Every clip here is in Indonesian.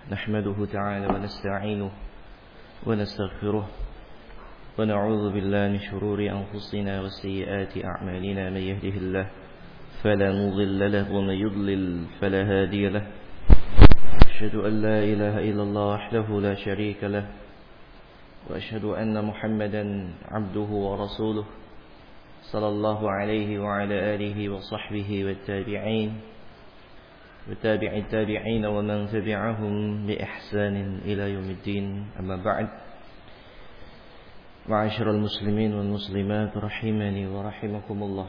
نحمده تعالى ونستعينه ونستغفره ونعوذ بالله من شرور أنفسنا وسيئات أعمالنا. من يهده الله فلا مضل له ومن يضلل فلا هادي له. أشهد أن لا إله إلا الله وحده لا شريك له وأشهد أن محمدا عبده ورسوله صلى الله عليه وعلى آله وصحبه والتابعين وتابع التابعين ومن تبعهم بإحسان إلى يوم الدين. أما بعد، معاشر المسلمين والmuslimat rahimani wa rahimakumullah.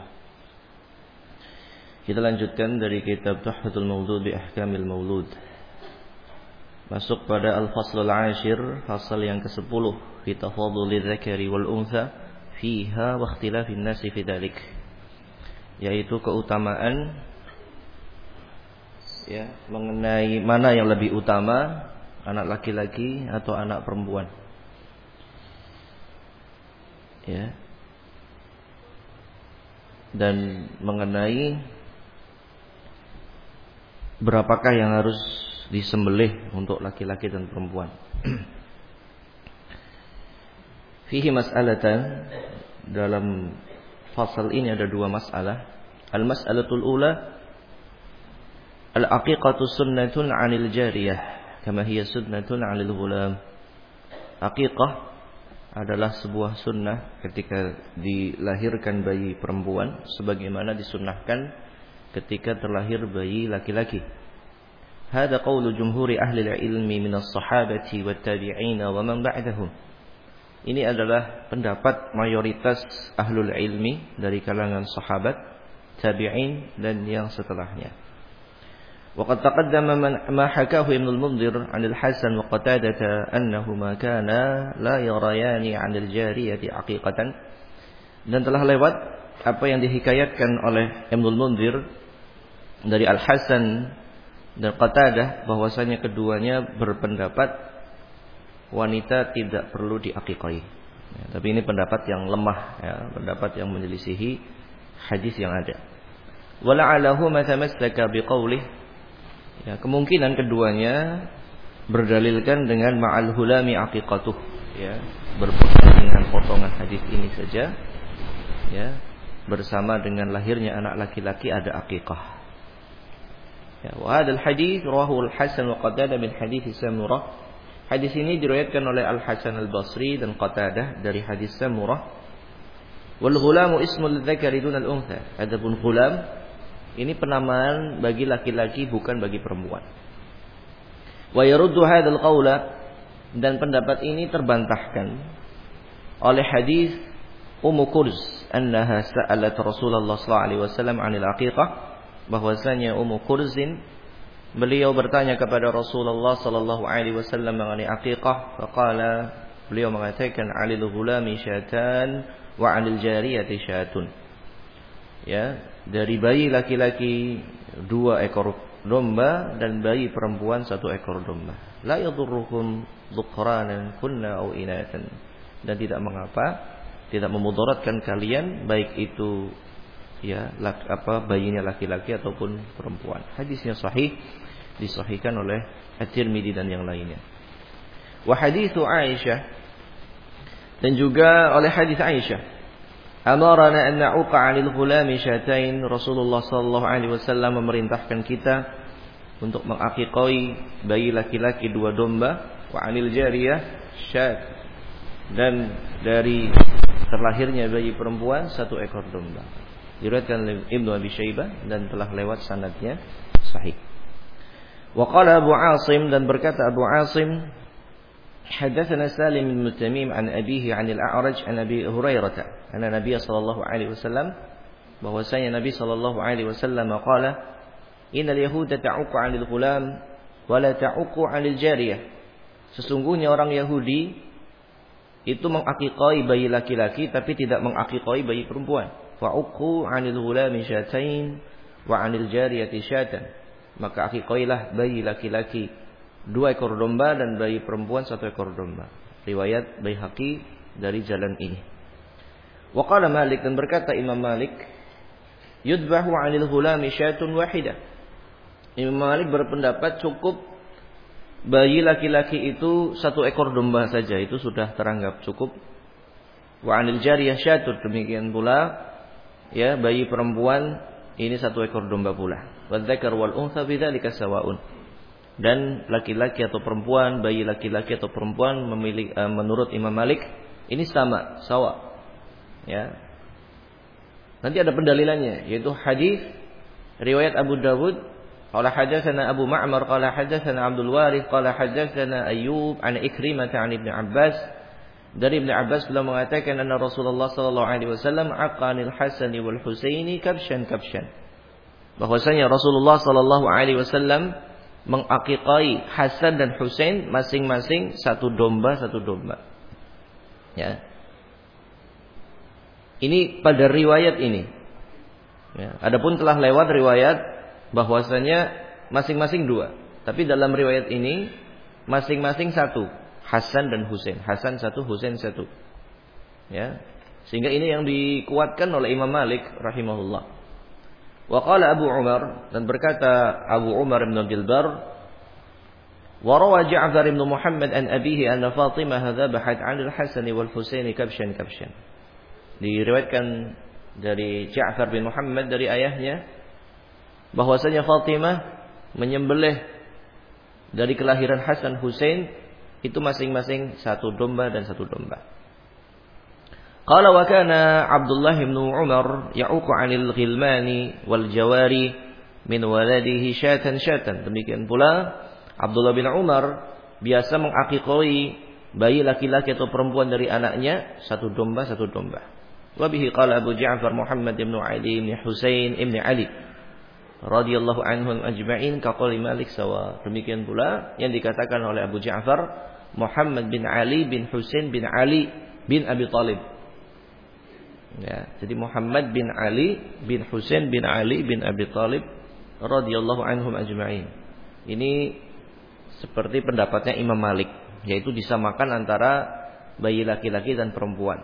Kita lanjutkan dari kitab Tuhfatul Maulud bi Ahkamil Maulud. Masuk pada al-fasl al-ashir, fasal yang ke-10, fi tafadhulil dzakari wal untha fiha wa ikhtilafin nasi fi dzalik, yaitu keutamaan mengenai mana yang lebih utama, anak laki-laki atau anak perempuan. Dan mengenai berapakah yang harus disembelih untuk laki-laki dan perempuan. Fihi mas'alatan, dalam fasal ini ada dua masalah. Al-mas'alatul ula, al-aqiqatu sunnatun 'anil jariyah kama hiya sunnatun 'anil ghulam. Aqiqah adalah sebuah sunnah ketika dilahirkan bayi perempuan, sebagaimana disunnahkan ketika terlahir bayi laki-laki. Hada qaulu jumhuri ahli ilmi minas sahabati wat tabi'in wa man ba'dahum. Ini adalah pendapat mayoritas ahlul ilmi dari kalangan sahabat, tabi'in dan yang setelahnya. وقد تقدم ما حكاه ابن المنذر عن الحسن وقتادة أنهما كانا لا يريان عن الجارية عقيقة. Dan telah lewat apa yang dihikayatkan oleh Ibnul Munzir dari Al-Hasan dan Qatadah, bahwasanya keduanya berpendapat wanita tidak perlu diaqiqai. Tapi ini pendapat yang lemah, pendapat yang menyelisihi hadis yang ada. Wala'alahu ma tamassaka biqaulih. Kemungkinan keduanya berdalilkan dengan ma'al hulami aqiqatuh, berpegang dengan potongan hadis ini saja, bersama dengan lahirnya anak laki-laki ada aqiqah. Wa hadzal hadits rawahu al-Hasan wa Qatadah min hadits Samurah. Hadis ini diriwayatkan oleh Al-Hasan Al-Basri dan Qatadah dari hadis Samurah. Wal ghulamu ismul dzakari dunal untha. Adapun ghulam ini penamaan bagi laki-laki, bukan bagi perempuan. Wa yaruddu hadzal qaula, dan pendapat ini terbantahkan oleh hadis Ummu Kurz annaha sa'alat Rasulullah sallallahu alaihi wasallam 'anil aqiqah, bahwasanya Ummu Kurzin beliau bertanya kepada Rasulullah sallallahu alaihi wasallam mengenai aqiqah. Faqala, beliau mengatakan 'alil ghulami syatan wa 'anil jariyati syatun. Dari bayi laki-laki 2 ekor domba dan bayi perempuan 1 ekor domba. La yadurrukum dhukranan kunna aw inatan. Dan tidak mengapa, tidak memudaratkan kalian baik itu bayinya laki-laki ataupun perempuan. Hadisnya sahih, disahihkan oleh At-Tirmidzi dan yang lainnya. Wa haditsu Aisyah, dan juga oleh hadis Aisyah, amarana an na'uqa 'anil ghulami syatain. Rasulullah sallallahu alaihi wasallam memerintahkan kita untuk mengaqiqai bayi laki-laki 2 domba, wa 'anil jariyah syat, dan dari terlahirnya bayi perempuan 1 ekor domba. Diriwayatkan oleh Ibnu Abi Syaibah dan telah lewat sanadnya sahih. Wa qala Abu Asim, dan berkata Abu Asim, hadatsana Salim bin Tamim an abihi 'an al-A'raj an Abi Hurairah anna Nabiy sallallahu alaihi wasallam, bahwasanya Nabi sallallahu alaihi wasallam qala, innal yahuda ta'uqu 'anil ghulam wa la ta'uqu 'anil jariyah. Sesungguhnya orang Yahudi itu mengaqiqai bayi laki-laki tapi tidak mengaqiqai bayi perempuan. Fa'uqu 'anil ghulami syatain wa 'anil jariyati syatan. Maka aqiqailah bayi laki-laki 2 ekor domba dan bayi perempuan 1 ekor domba. Riwayat Baihaqi dari jalan ini. Wa qala Malik, dan berkata Imam Malik, yudbahu 'anil ghulami syatun wahidah. Imam Malik berpendapat cukup bayi laki-laki itu 1 ekor domba saja itu sudah teranggap cukup. Wa 'anil jariyah syatun, demikian pula ya bayi perempuan ini 1 ekor domba pula. Wa dzakar wal untha bidzalika sawa'un. Dan laki-laki atau perempuan, bayi laki-laki atau perempuan menurut Imam Malik ini sama, sawa. Ya. Nanti ada pendalilannya yaitu hadis riwayat Abu Dawud qala hadatsana Abu Ma'mar qala hadatsana Abdul Warith qala hadatsana Ayyub an Ikrimah an Ibnu Abbas. Dari Ibnu Abbas beliau mengatakan anna Rasulullah sallallahu alaihi wasallam aqanil Hasan wal Husaini kabshan. Bahwasanya Rasulullah sallallahu alaihi wasallam mengaqiqai Hasan dan Husain masing-masing 1 domba. Ya. Ini pada riwayat ini. Ya. Adapun telah lewat riwayat bahwasanya masing-masing 2. Tapi dalam riwayat ini masing-masing 1. Hasan dan Husain. Hasan 1, Husain 1. Ya. Sehingga ini yang dikuatkan oleh Imam Malik rahimahullah. Wa qala Abu Umar, dan berkata Abu Umar bin Abdul Bar, wa rawa Ja'far bin Muhammad an abihi anna Fatimah dhabahat 'anil Hasan wal Husain kabshan. Diriwayatkan dari Ja'far bin Muhammad dari ayahnya bahwasanya Fatimah menyembelih dari kelahiran Hasan Husain itu masing-masing 1 domba dan 1 domba. Qala wa kana Abdullah bin Umar ya'uqu 'anil ghilmani wal jawari min waladihi syatan. Demikian pula Abdullah bin Umar biasa mengaqiqai bayi laki-laki atau perempuan dari anaknya 1 domba. Wa bihi qala Abu Ja'far Muhammad bin Ali bin Husain bin Ali radhiyallahu anhum ajma'in ka qouli Malik sawa. Demikian pula yang dikatakan oleh Abu Ja'far Muhammad bin Ali bin Husain bin Ali bin Abi Thalib. Ya, jadi Muhammad bin Ali bin Husain bin Ali bin Abi Thalib radhiyallahu anhum ajma'in. Ini seperti pendapatnya Imam Malik, yaitu disamakan antara bayi laki-laki dan perempuan.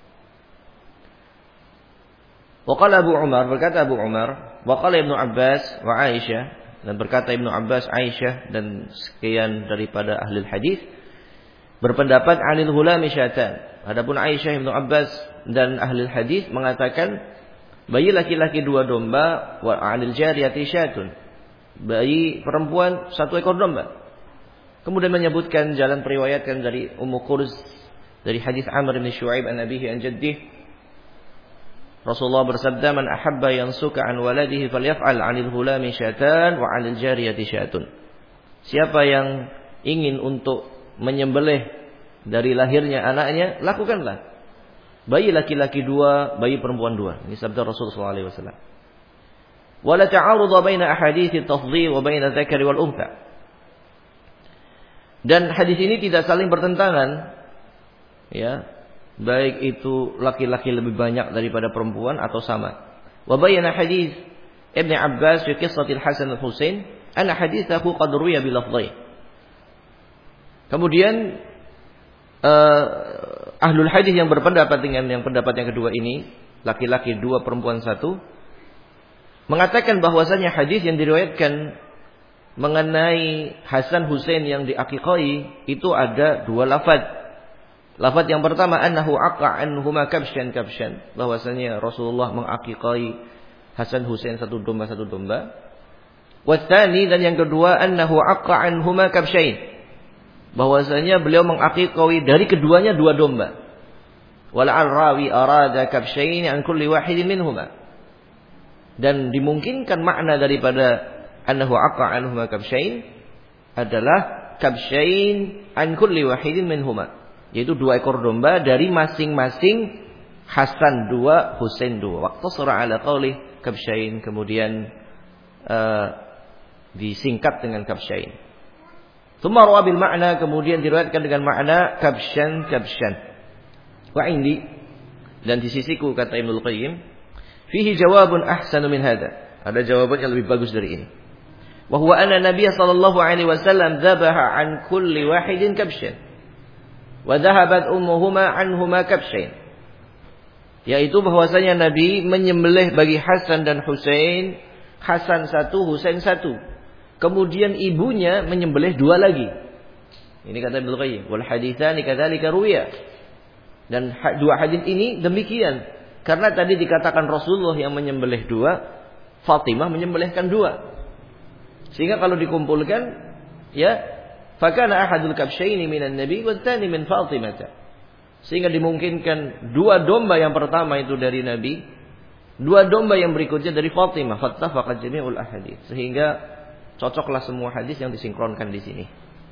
Wa qala Abu Umar, berkata Abu Umar, wa qala Ibnu Abbas wa Aisyah, dan berkata Ibnu Abbas, Aisyah dan sekian daripada ahli hadis berpendapat 'anil hulami syatan. Adapun Aisyah, Ibnu Abbas dan ahli hadis mengatakan bayi laki-laki 2 domba, wa 'anil jariyati syatun. Bayi perempuan 1 ekor domba. Kemudian menyebutkan jalan periwayatkan dari Ummu Qurz dari hadis Amr bin Syu'aib an abihi an jaddih. Rasulullah bersabda, "Man ahabba yansuka an waladihi falyaf'al 'anil hulami syatan wa 'anil jariyati syatun." Siapa yang ingin untuk menyembelih dari lahirnya anaknya, lakukanlah. Bayi laki-laki 2, bayi perempuan 2. Ini sabda Rasulullah SAW. Wala ta'arudha baina ahadithi at-tafdhil wa baina dzakari wal untha. Dan hadis ini tidak saling bertentangan. Ya, baik itu laki-laki lebih banyak daripada perempuan atau sama. Wa bayyana hadis Ibn Abbas fi qissatil Hasan al Husain anna hadithahu qad ruwiya bi lafdhain. Kemudian ahlul hadis yang berpendapat dengan yang pendapat yang kedua ini, laki-laki 2 perempuan 1, mengatakan bahwasanya hadis yang diriwayatkan mengenai Hasan Husain yang diaqiqai itu ada 2 lafaz. Lafaz yang pertama annahu aqa anhuma kabshan, bahwasanya Rasulullah mengaqiqai Hasan Husain 1 domba 1 domba. Wa tsani, dan yang kedua annahu aqa anhuma kabshain, bahwasanya beliau mengaqiqai dari keduanya 2 domba. Wal rawi arada kabshain an kulli wahidin minhuma. Dan dimungkinkan makna daripada annahu aqa anhuma kabshain adalah kabshain an kulli wahidin minhuma, yaitu 2 ekor domba dari masing-masing Hasan 2, Husain 2. Waqtasara ala qauli kabshain, kemudian disingkat dengan kabshain. Tsumma rawa bil ma'na, kemudian diriwayatkan dengan makna kabshan. Wa indi, dan di sisiku kata Ibnu Qayyim, fihi jawabun ahsanu min hadza. Ada jawaban yang lebih bagus dari ini. Wa huwa anna Nabiy sallallahu alaihi wasallam dzabaha an kulli wahidin kabshan wa dhahabat ummuhuma anhuma kabshain. Yaitu bahwasanya Nabi menyembelih bagi Hasan dan Husain, Hasan 1, Husain 1. Kemudian ibunya menyembelih 2 lagi. Ini kata Ibnu Qayyim, wal haditsani kadzalika ruwiya. Dan dua hadis ini demikian. Karena tadi dikatakan Rasulullah yang menyembelih dua, Fatimah menyembelihkan dua. Sehingga kalau dikumpulkan, ya, fakana ahadul kabsyaini minan nabi wa tsani min Fatimah. Sehingga dimungkinkan dua domba yang pertama itu dari Nabi, dua domba yang berikutnya dari Fatimah. Fattafaqat jami'ul ahadits. Sehingga cocoklah semua hadis yang disinkronkan di sini.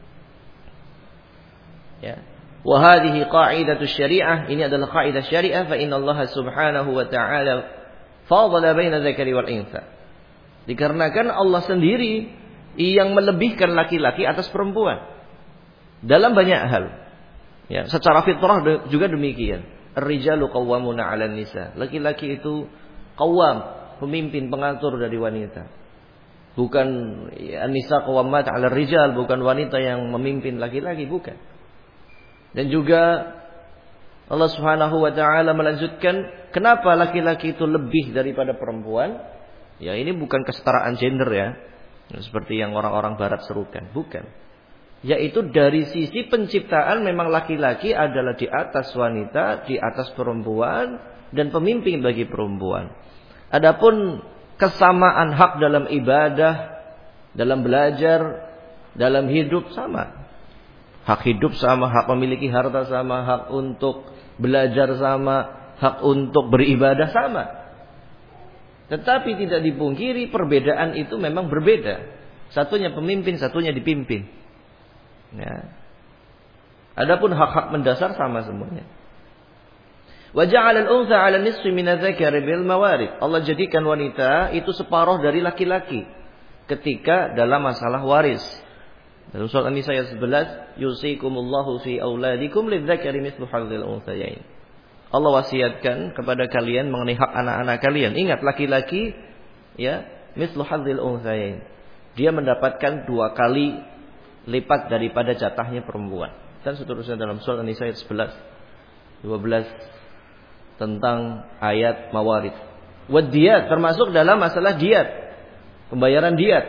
Ya. Wa hadhihi qa'idatu syariah, ini adalah kaidah syariah, fa inna Allah subhanahu wa ta'ala fadala baina dzakari wal unsa. Dikarenakan Allah sendiri yang melebihkan laki-laki atas perempuan dalam banyak hal. Ya, secara fitrah juga demikian. Ar-rijalu qawwamuna 'alan nisa. Laki-laki itu qawwam, pemimpin, pengatur dari wanita. Bukan an-nisa qawwamat 'ala ar-rijal, bukan wanita yang memimpin laki-laki, bukan. Dan juga Allah Subhanahu wa taala melanjutkan, kenapa laki-laki itu lebih daripada perempuan? Ya, ini bukan kesetaraan gender ya. Seperti yang orang-orang barat serukan, bukan. Yaitu dari sisi penciptaan memang laki-laki adalah di atas wanita, di atas perempuan dan pemimpin bagi perempuan. Adapun kesamaan hak dalam ibadah, dalam belajar, dalam hidup sama. Hak hidup sama, hak memiliki harta sama, hak untuk belajar sama, hak untuk beribadah sama. Tetapi tidak dipungkiri perbedaan itu memang berbeda. Satunya pemimpin, satunya dipimpin. Ya. Adapun hak-hak mendasar sama semuanya. Wa ja'ala al-untha 'ala nisfi min adh-dhakari bil mawarid. Allah jadikan wanita itu separuh dari laki-laki ketika dalam masalah waris. Dalam surat An-Nisa ayat 11, yusikumullahu fi auladikum lidzakari mithlu hadzal unthayain. Allah wasiatkan kepada kalian mengenai hak anak-anak kalian. Ingat, laki-laki ya, mithlu hadzal unthayain. Dia mendapatkan 2 kali lipat daripada jatahnya perempuan. Dan seterusnya dalam surat An-Nisa ayat 11, 12 tentang ayat mawarid. Wadiyat termasuk dalam masalah diat, pembayaran diat.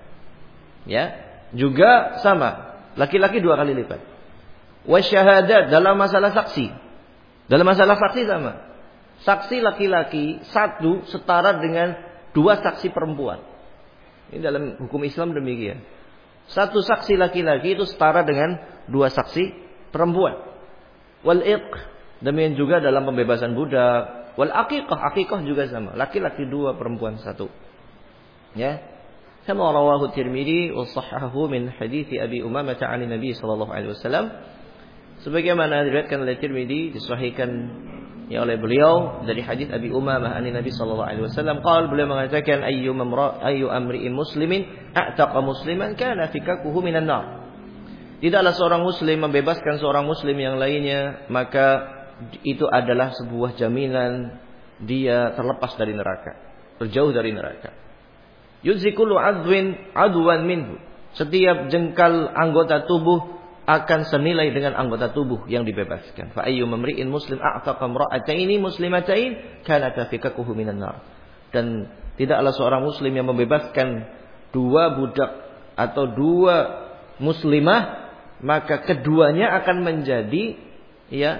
Ya. Juga sama, laki-laki 2 kali lipat. Wasyahadat dalam masalah saksi. Dalam masalah saksi sama. Saksi laki-laki 1 setara dengan 2 saksi perempuan. Ini dalam hukum Islam demikian. 1 saksi laki-laki itu setara dengan 2 saksi perempuan. Wal iq, demikian juga dalam pembebasan budak. Wal aqiqah, aqiqah juga sama. Laki-laki 2, perempuan 1. Ya. Kama rawahu Tirmidzi wa sahhahu min hadits Abi Umamah 'an Nabi sallallahu alaihi wasallam. Sebagaimana diriwayatkan oleh Tirmidzi, disahihkan ya oleh beliau dari hadis Abi Umamah 'an Nabi sallallahu alaihi wasallam, qala, beliau mengatakan ayyu amri'in muslimin a'taqa musliman kana fikakuhu minan nar. Tidaklah seorang muslim membebaskan seorang muslim yang lainnya, maka itu adalah sebuah jaminan dia terlepas dari neraka, terjauh dari neraka. Yuzikulu adwan minhu. Setiap jengkal anggota tubuh akan senilai dengan anggota tubuh yang dibebaskan. Fa ayyu mamri'in muslim a'taqa imra'ataini muslimatain kana kafikakuhu minan nar. Dan tidaklah seorang muslim yang membebaskan 2 budak atau 2 muslimah, maka keduanya akan menjadi ya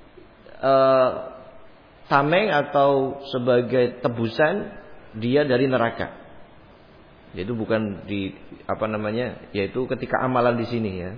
tameng atau sebagai tebusan dia dari neraka. Yaitu bukan di yaitu ketika amalan di sini ya.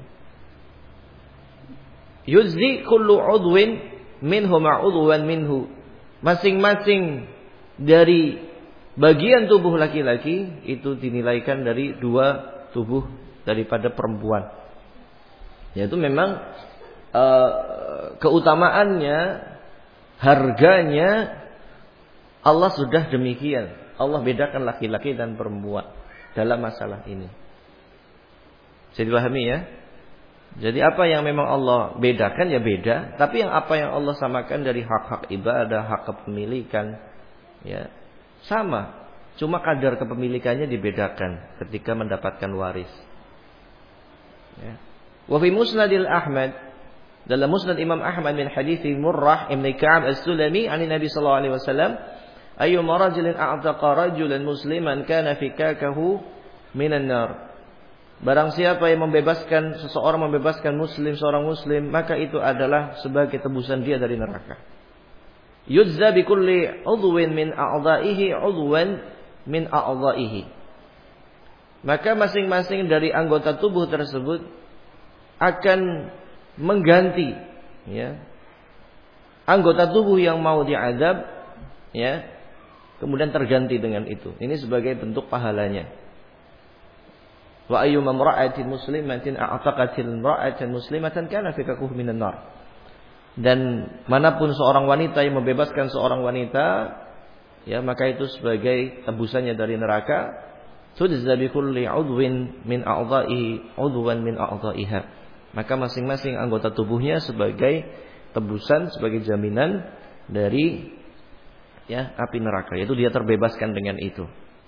Yuzzi kullu udwin minhu ma'udwan minhu. Masing-masing dari bagian tubuh laki-laki itu dinilaikan dari 2 tubuh daripada perempuan. Yaitu memang keutamaannya, harganya Allah sudah demikian. Allah bedakan laki-laki dan perempuan dalam masalah ini. Bisa dipahami ya? Jadi apa yang memang Allah bedakan ya beda, tapi yang apa yang Allah samakan dari hak-hak ibadah, hak kepemilikan ya sama. Cuma kadar kepemilikannya dibedakan ketika mendapatkan waris. Ya. Wa fi Musnadil Ahmad, dalam Musnad Imam Ahmad min hadits Murrah Ibn Ka'ab As-Sulami an Nabi sallallahu alaihi wasallam, ayyuma rajulin a'taqa rajulan musliman kana fikakahu minan nar. Barang siapa yang seseorang membebaskan seorang muslim, maka itu adalah sebagai tebusan dia dari neraka. Yujza bi kulli udwin min a'dha'ihi udwan min a'dha'ihi. Maka masing-masing dari anggota tubuh tersebut akan mengganti, ya, anggota tubuh yang mau diazab, ya, kemudian terganti dengan itu. Ini sebagai bentuk pahalanya. Wa ayyuma imra'atin muslimatin a'taqatil imra'atan muslimatan kana fi kakuh minan nar. Dan manapun seorang wanita yang membebaskan seorang wanita, ya, maka itu sebagai tebusannya dari neraka. Tujza bi kulli 'udwin min a'dha'ihi 'udwan min a'dha'iha. Maka masing-masing anggota tubuhnya sebagai tebusan, sebagai jaminan dari, ya, api neraka, yaitu dia terbebaskan dengan itu.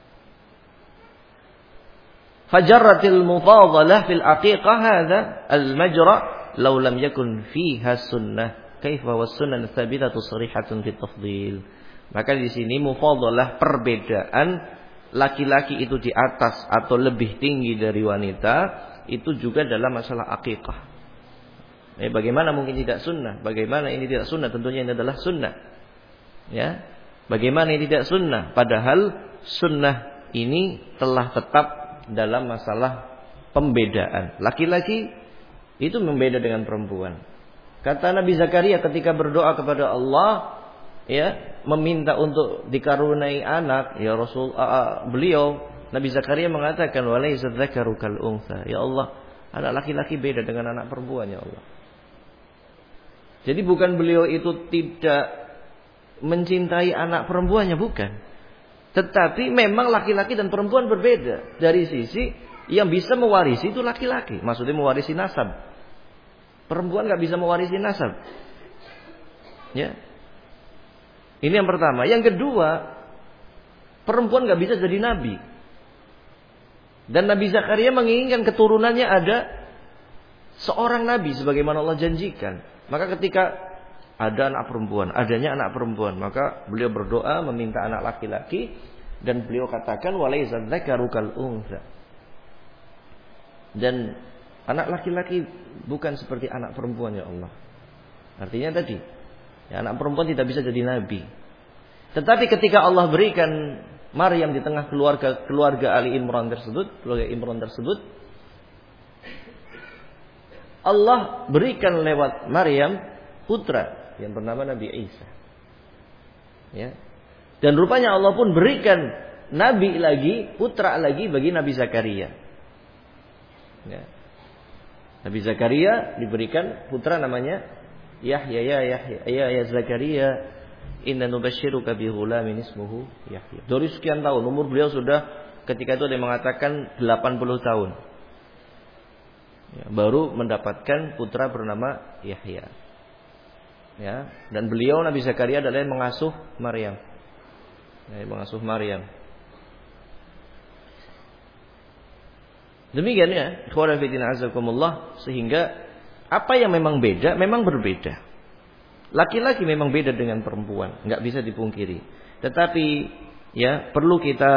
Fajarratil mufadalah fil aqiqah hadha al-majra law lam yakun fiha sunnah kaifa was sunnah thabitatu sharihatun fit tafdhil. Maka di sini mufadalah, perbedaan laki-laki itu di atas atau lebih tinggi dari wanita, itu juga dalam masalah aqiqah. Bagaimana mungkin tidak sunnah? Bagaimana ini tidak sunnah? Tentunya ini adalah sunnah. Ya. Bagaimana ini tidak sunnah? Padahal sunnah ini telah tetap dalam masalah pembedaan. Laki-laki itu membeda dengan perempuan. Kata Nabi Zakaria ketika berdoa kepada Allah, ya, meminta untuk dikaruniai anak, ya Rasul, beliau Nabi Zakaria mengatakan walaysa dzakaru kal untha. Ya Allah, anak laki-laki beda dengan anak perempuan, ya Allah. Jadi bukan beliau itu tidak mencintai anak perempuannya, bukan. Tetapi memang laki-laki dan perempuan berbeda. Dari sisi yang bisa mewarisi itu laki-laki. Maksudnya mewarisi nasab. Perempuan gak bisa mewarisi nasab. Ya. Ini yang pertama. Yang kedua, perempuan gak bisa jadi nabi. Dan Nabi Zakaria menginginkan keturunannya ada seorang nabi sebagaimana Allah janjikan. Maka ketika ada anak perempuan, adanya anak perempuan, maka beliau berdoa meminta anak laki-laki, dan beliau katakan walaysa dzakaru kal untha. Dan anak laki-laki bukan seperti anak perempuan, ya Allah. Artinya tadi, ya, anak perempuan tidak bisa jadi nabi. Tetapi ketika Allah berikan Maryam di tengah keluarga Ali Imran tersebut, keluarga Imran tersebut, Allah berikan lewat Maryam putra yang bernama Nabi Isa. Ya. Dan rupanya Allah pun berikan nabi lagi, putra lagi bagi Nabi Zakaria. Ya. Nabi Zakaria diberikan putra namanya Yahya. Ya Zakaria, inna nubasyiruka bi ghulamin ismuhu Yahya. Dari sekian tahun umur beliau sudah ketika itu dia mengatakan 80 tahun. Ya, baru mendapatkan putra bernama Yahya. Ya, dan beliau Nabi Zakaria adalah yang mengasuh Maryam. Ya, mengasuh Maryam. Demikian, ya, ikhwan fillah azakumullah, sehingga apa yang memang beda memang berbeda. Laki-laki memang beda dengan perempuan, enggak bisa dipungkiri. Tetapi, ya, perlu kita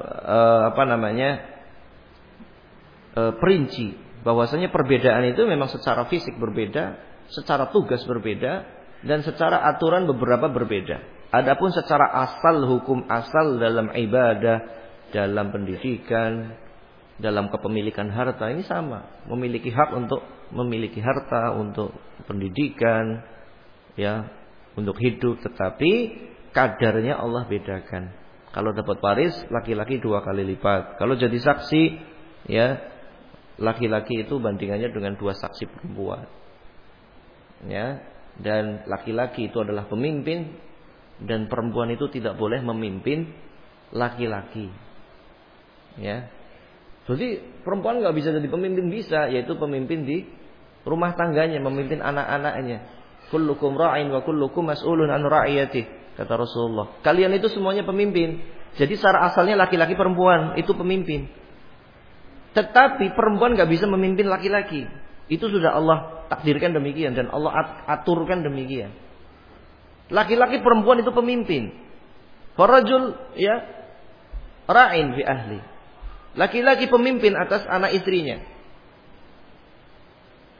perinci bahwasanya perbedaan itu memang secara fisik berbeda, secara tugas berbeda, dan secara aturan beberapa berbeda. Adapun secara asal, hukum asal dalam ibadah, dalam pendidikan, dalam kepemilikan harta ini sama. Memiliki hak untuk memiliki harta, untuk pendidikan, ya, untuk hidup. Tetapi kadarnya Allah bedakan. Kalau dapat waris, laki-laki 2 kali lipat. Kalau jadi saksi, ya, laki-laki itu bandingannya dengan 2 saksi perempuan. Ya. Dan laki-laki itu adalah pemimpin, dan perempuan itu tidak boleh memimpin laki-laki. Ya. Jadi perempuan nggak bisa jadi pemimpin, bisa, yaitu pemimpin di rumah tangganya, memimpin anak-anaknya. Kullukum ra'in wa kullukum mas'ulun an ra'iyatih, kata Rasulullah. Kalian itu semuanya pemimpin. Jadi secara asalnya laki-laki perempuan itu pemimpin. Tetapi perempuan nggak bisa memimpin laki-laki. Itu sudah Allah takdirkan demikian dan Allah aturkan demikian. Laki-laki perempuan itu pemimpin. Farajul, ya, ra'in fi ahli. Laki-laki pemimpin atas anak istrinya.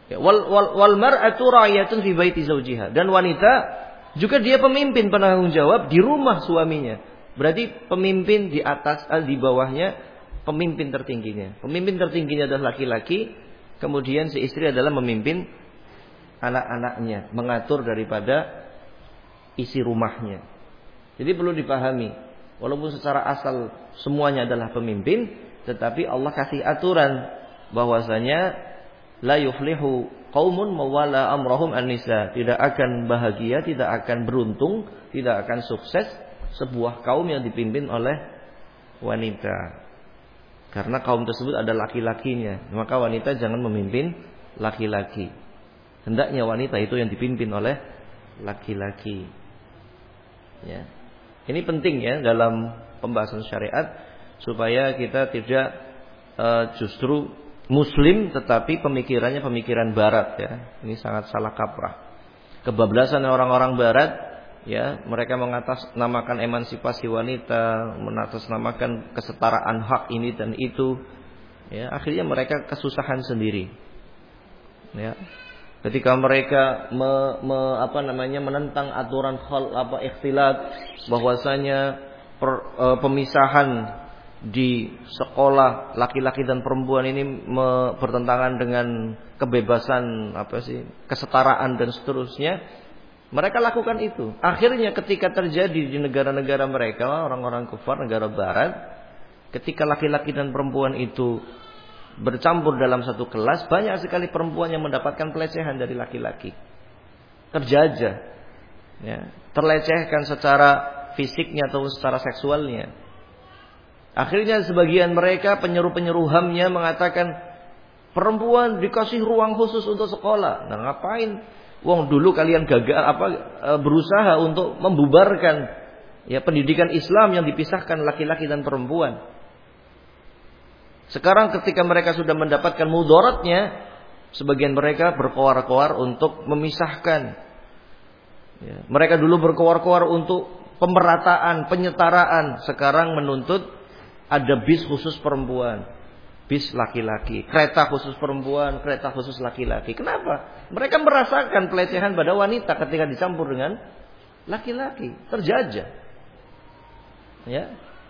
Ya, wal mar'atu ra'iyatun fi baiti zawjiha. Dan wanita juga dia pemimpin penanggung jawab di rumah suaminya. Berarti pemimpin di atas, di bawahnya pemimpin tertingginya. Pemimpin tertingginya adalah laki-laki, kemudian si istri adalah memimpin anak-anaknya, mengatur daripada isi rumahnya. Jadi perlu dipahami, walaupun secara asal semuanya adalah pemimpin, tetapi Allah kasih aturan bahwasanya la yuflihu qaumun mawala amrahum an-nisa. Tidak akan bahagia, tidak akan beruntung, tidak akan sukses sebuah kaum yang dipimpin oleh wanita. Karena kaum tersebut ada laki-lakinya, maka wanita jangan memimpin laki-laki. Hendaknya wanita itu yang dipimpin oleh laki-laki. Ya. Ini penting ya dalam pembahasan syariat, supaya kita tidak justru muslim tetapi pemikirannya pemikiran barat ya. Ini sangat salah kaprah. Kebablasan orang-orang barat ya, mereka mengatasnamakan emansipasi wanita, mengatasnamakan kesetaraan hak ini dan itu. Ya, akhirnya mereka kesusahan sendiri. Ya. Ketika mereka menentang aturan ikhtilat, bahwasanya pemisahan di sekolah laki-laki dan perempuan ini bertentangan dengan kebebasan kesetaraan dan seterusnya, mereka lakukan itu. Akhirnya ketika terjadi di negara-negara mereka, orang-orang kufar, negara barat, ketika laki-laki dan perempuan itu bercampur dalam satu kelas, banyak sekali perempuan yang mendapatkan pelecehan dari laki-laki. Terjajah, ya, terlecehkan secara fisiknya atau secara seksualnya. Akhirnya sebagian mereka penyeru-penyeru HAM-nya mengatakan perempuan dikasih ruang khusus untuk sekolah. Nah, ngapain? Wong dulu kalian berusaha untuk membubarkan ya pendidikan Islam yang dipisahkan laki-laki dan perempuan. Sekarang ketika mereka sudah mendapatkan mudaratnya, sebagian mereka berkoar-koar untuk memisahkan. Ya, mereka dulu berkoar-koar untuk pemerataan, penyetaraan. Sekarang menuntut ada bis khusus perempuan, bis laki-laki, kereta khusus perempuan, kereta khusus laki-laki. Kenapa? Mereka merasakan pelecehan pada wanita ketika dicampur dengan laki-laki, terjajah. Ya.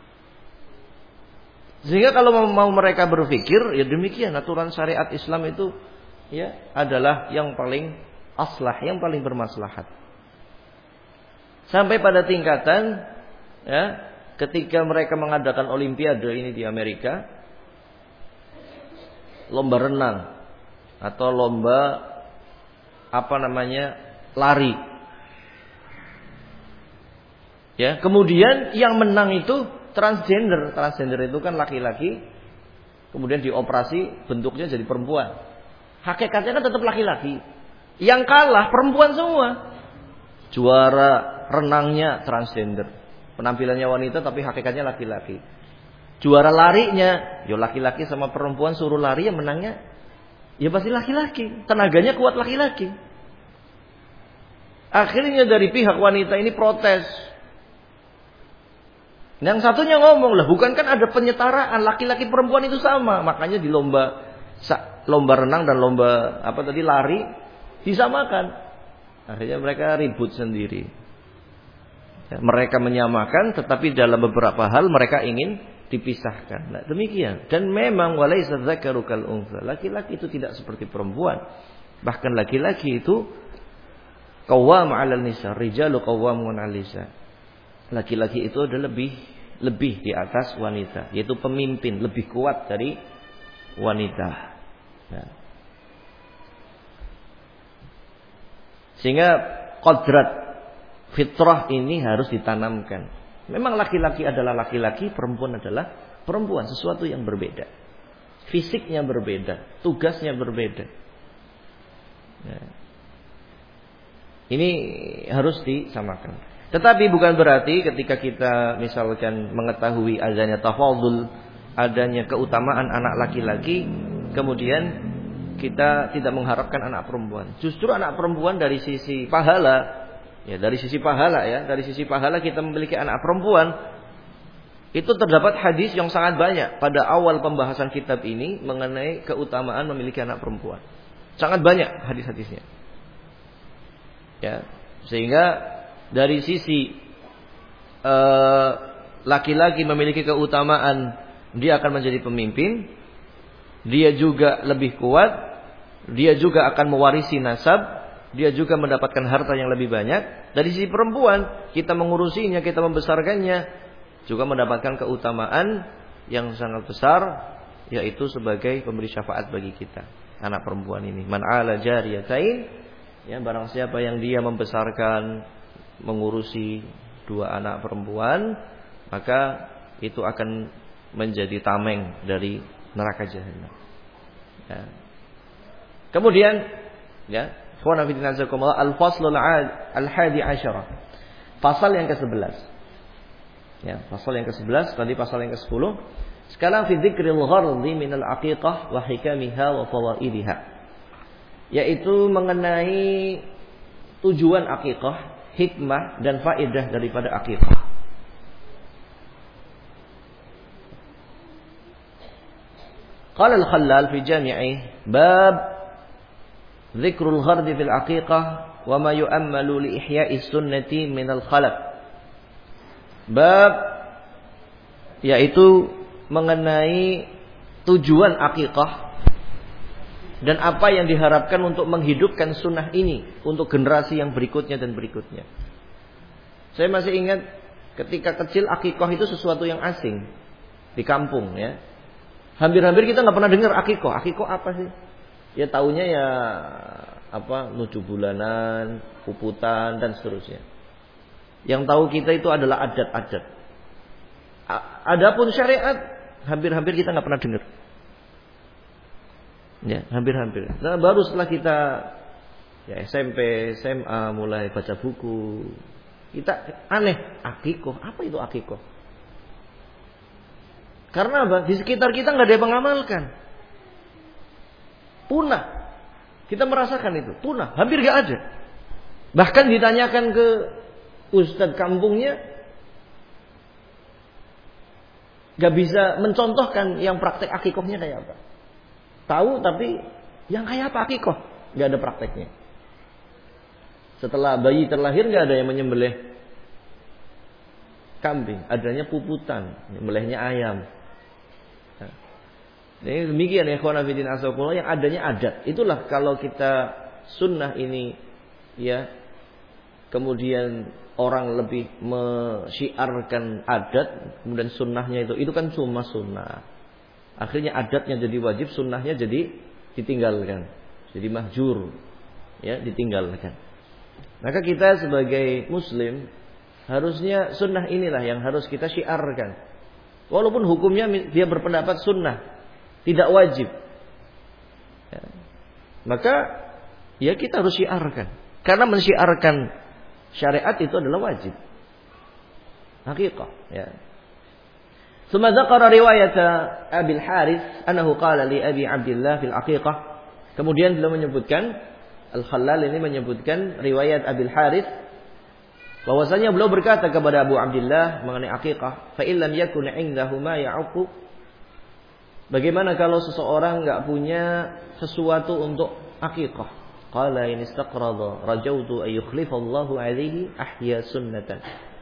Sehingga kalau mau mereka berpikir, ya demikian aturan syariat Islam itu ya adalah yang paling aslah, yang paling bermaslahat. Sampai pada tingkatan ya, ketika mereka mengadakan olimpiade ini di Amerika, lomba renang atau lomba lari. Ya, kemudian yang menang itu transgender. Transgender itu kan laki-laki, kemudian dioperasi bentuknya jadi perempuan. Hakikatnya kan tetap laki-laki. Yang kalah perempuan semua. Juara renangnya transgender, penampilannya wanita tapi hakikatnya laki-laki. Juara larinya, ya laki-laki sama perempuan suruh lari, yang menangnya ya pasti laki-laki. Tenaganya kuat laki-laki. Akhirnya dari pihak wanita ini protes. Yang satunya ngomong, lah bukan kan ada penyetaraan, laki-laki perempuan itu sama. Makanya di lomba renang dan lomba lari disamakan. Akhirnya mereka ribut sendiri. Ya, mereka menyamakan, tetapi dalam beberapa hal mereka ingin dipisahkan. Nah, demikian. Dan memang walaysa dzakaru kal untha. Laki-laki itu tidak seperti perempuan. Bahkan laki-laki itu qawwam 'alal nisa, rijalu qawwamun 'alal nisa. Laki-laki itu adalah lebih di atas wanita, yaitu pemimpin, lebih kuat dari wanita. Ya. Sehingga kodrat fitrah ini harus ditanamkan. Memang laki-laki adalah laki-laki, perempuan adalah perempuan, sesuatu yang berbeda. Fisiknya berbeda, tugasnya berbeda. Ya. Ini harus disamakan. Tetapi bukan berarti ketika kita misalkan mengetahui adanya tafadhul, adanya keutamaan anak laki-laki, kemudian kita tidak mengharapkan anak perempuan. Justru anak perempuan dari sisi pahala, dari sisi pahala kita memiliki anak perempuan. Itu terdapat hadis yang sangat banyak pada awal pembahasan kitab ini mengenai keutamaan memiliki anak perempuan. Sangat banyak hadis-hadisnya. Ya, sehingga dari sisi laki-laki memiliki keutamaan, dia akan menjadi pemimpin, dia juga lebih kuat, dia juga akan mewarisi nasab, dia juga mendapatkan harta yang lebih banyak. Dari sisi perempuan, kita mengurusinya, kita membesarkannya, juga mendapatkan keutamaan yang sangat besar, yaitu sebagai pemberi syafaat bagi kita. Anak perempuan ini, man ala jariyatain, ya, barang siapa yang dia membesarkan, mengurusi 2 anak perempuan, maka itu akan menjadi tameng dari neraka jahanam. Ya. Kemudian, ya, al-faslul al-hadi asyarah. Pasal yang ke-11. Ya, pasal yang ke-11, tadi pasal yang ke-10. Sekarang fi dzikril ghardi minal aqiqah wa hikamiha wa fawaidiha. Yaitu mengenai tujuan aqiqah, hikmah dan faedah daripada aqiqah. Qala al-Khallal fi jami'i bab dzikrul ghardi fil aqiqah wa ma yu'ammalu li ihya'is sunnati minal khalaq. Bab yaitu mengenai tujuan akikah dan apa yang diharapkan untuk menghidupkan sunnah ini untuk generasi yang berikutnya dan berikutnya. Saya masih ingat ketika kecil akikah itu sesuatu yang asing di kampung, ya. Hampir-hampir kita nggak pernah dengar akikah. Akikah apa sih? Ya taunya ya 7 bulanan, puputan dan seterusnya. Yang tahu kita itu adalah adat-adat. Adapun syariat hampir-hampir kita nggak pernah dengar. Ya, hampir-hampir. Nah, baru setelah kita ya SMP, SMA mulai baca buku, kita aneh, akikoh, apa itu akikoh? Karena apa? Di sekitar kita nggak ada yang mengamalkan. Punah. Kita merasakan itu, punah, hampir nggak ada. Bahkan ditanyakan ke ustadz kampungnya, gak bisa mencontohkan yang praktek akikohnya kayak apa. Tahu tapi yang kayak apa akikoh, gak ada prakteknya. Setelah bayi terlahir gak ada yang menyembelih kambing, adanya puputan, menyembelihnya ayam. Nah, ini demikian ya ikhwan fillah yang adanya adat. Itulah kalau kita sunnah ini, ya, kemudian orang lebih mensyiarkan adat, kemudian sunnahnya itu kan cuma sunnah. Akhirnya adatnya jadi wajib, sunnahnya jadi ditinggalkan, jadi mahjur, ya, ditinggalkan. Maka kita sebagai muslim harusnya sunnah inilah yang harus kita syiarkan. Walaupun hukumnya dia berpendapat sunnah, tidak wajib, ya. Maka ya kita harus syiarkan, karena mensyiarkan syariat itu adalah wajib. Haqiqah, ya. Tsumma dzakara riwayat Abi al-Harits annahu qala li Abi Abdullah fil aqiqah. Kemudian beliau menyebutkan, Al-Khallal ini menyebutkan riwayat Abi al-Harits bahwasanya beliau berkata kepada Abu Abdullah mengenai aqiqah, fa illam yakun 'indahu ma ya'uqu. Bagaimana kalau seseorang enggak punya sesuatu untuk aqiqah? Qala in istaqrada rajautu ay yukhlifallahu alaihi ahya sunnatan.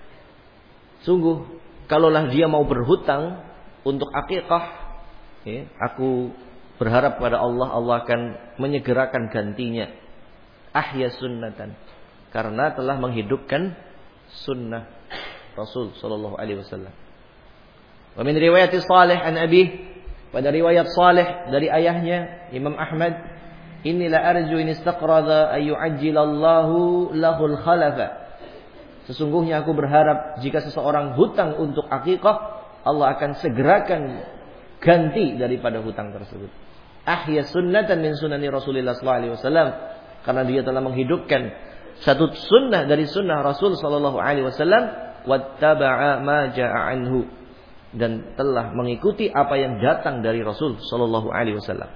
Sungguh kalaulah dia mau berhutang untuk akikah, ya, aku berharap pada Allah, Allah akan menyegerakan gantinya. Ahya sunnatan, karena telah menghidupkan sunnah Rasul sallallahu alaihi wasallam. Wa min riwayat Salih an Abi, pada riwayat Salih dari ayahnya Imam Ahmad, inilah arju in istaqrada ay yu'ajjilallahu lahul khalafa. Sesungguhnya aku berharap jika seseorang hutang untuk akikah, Allah akan segerakan ganti daripada hutang tersebut. Ahya sunnatan min sunani Rasulullah sallallahu alaihi wasallam, karena dia telah menghidupkan satu sunnah dari sunnah Rasul sallallahu alaihi wasallam, wattaba'a ma jaa'a anhu, dan telah mengikuti apa yang datang dari Rasul sallallahu alaihi wasallam.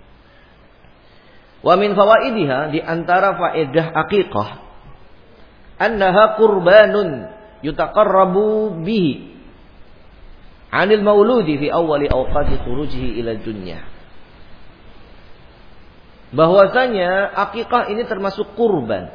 Wa min fawaidiha, di antara faedah aqiqah, annaha qurbanun yutaqarrabu bihi 'anil mauludi fi awwali awqati khurujihi ila dunya. bahwasanya akikah ini termasuk kurban.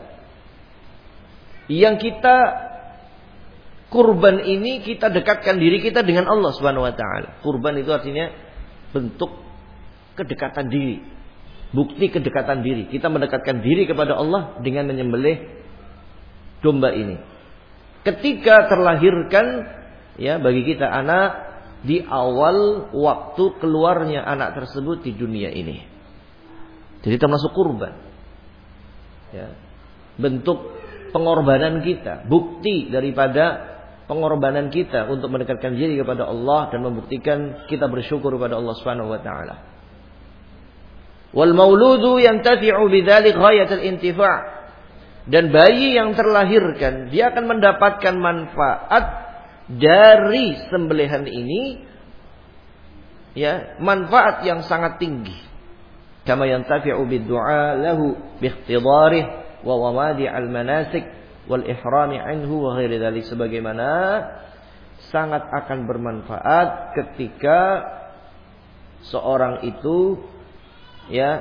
Yang kita kurban ini kita dekatkan diri kita dengan Allah Subhanahu wa taala. Kurban itu artinya bentuk kedekatan diri. Bukti kedekatan diri. Kita mendekatkan diri kepada Allah dengan menyembelih domba ini. Ketika terlahirkan ya bagi kita anak di awal waktu keluarnya anak tersebut di dunia ini. Jadi termasuk kurban. Ya. Bentuk pengorbanan kita, bukti daripada pengorbanan kita untuk mendekatkan diri kepada Allah dan membuktikan kita bersyukur kepada Allah Subhanahu wa taala. Wal mauludu yantafi'u bidzalik ghayatul intifa'. Dan bayi yang terlahirkan dia akan mendapatkan manfaat dari sembelihan ini, ya, manfaat yang sangat tinggi. Kama yantafi'u bid-du'a lahu bi ikhtidarihi wa wamadi' al-manasik wal ihrami anhu wa ghairi dzalik, sebagaimana sangat akan bermanfaat ketika seorang itu ya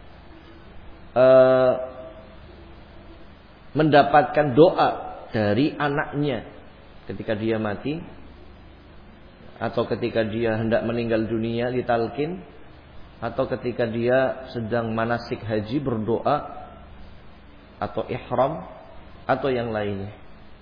mendapatkan doa dari anaknya ketika dia mati atau ketika dia hendak meninggal dunia ditalkin atau ketika dia sedang manasik haji berdoa atau ihram atau yang lainnya.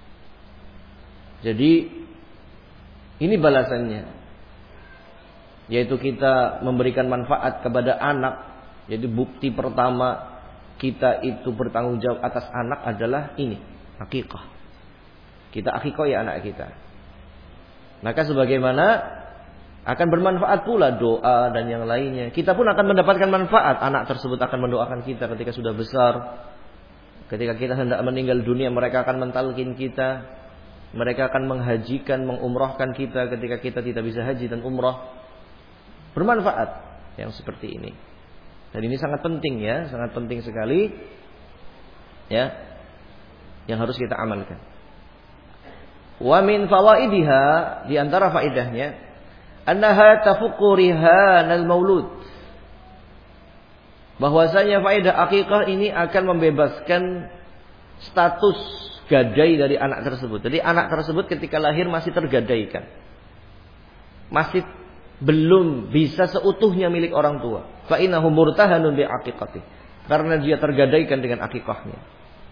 Jadi ini balasannya, yaitu kita memberikan manfaat kepada anak. Jadi bukti pertama kita itu bertanggung jawab atas anak adalah ini, akikah. Kita akikah ya anak kita. Maka sebagaimana akan bermanfaat pula doa dan yang lainnya. Kita pun akan mendapatkan manfaat. Anak tersebut akan mendoakan kita ketika sudah besar. Ketika kita hendak meninggal dunia, mereka akan mentalkin kita. Mereka akan menghajikan, mengumrahkan kita ketika kita tidak bisa haji dan umrah. Bermanfaat yang seperti ini. Dan ini sangat penting ya, sangat penting sekali ya, yang harus kita amalkan. Wa min fawaidiha, di antara faedahnya, annaha tafuqqu rihanal maulud. Bahwasanya faedah akikah ini akan membebaskan status gadai dari anak tersebut. Jadi anak tersebut ketika lahir masih tergadaikan. Masih belum bisa seutuhnya milik orang tua. Fa innahu murtahanun bi aqiqati. Karena dia tergadaikan dengan akikahnya.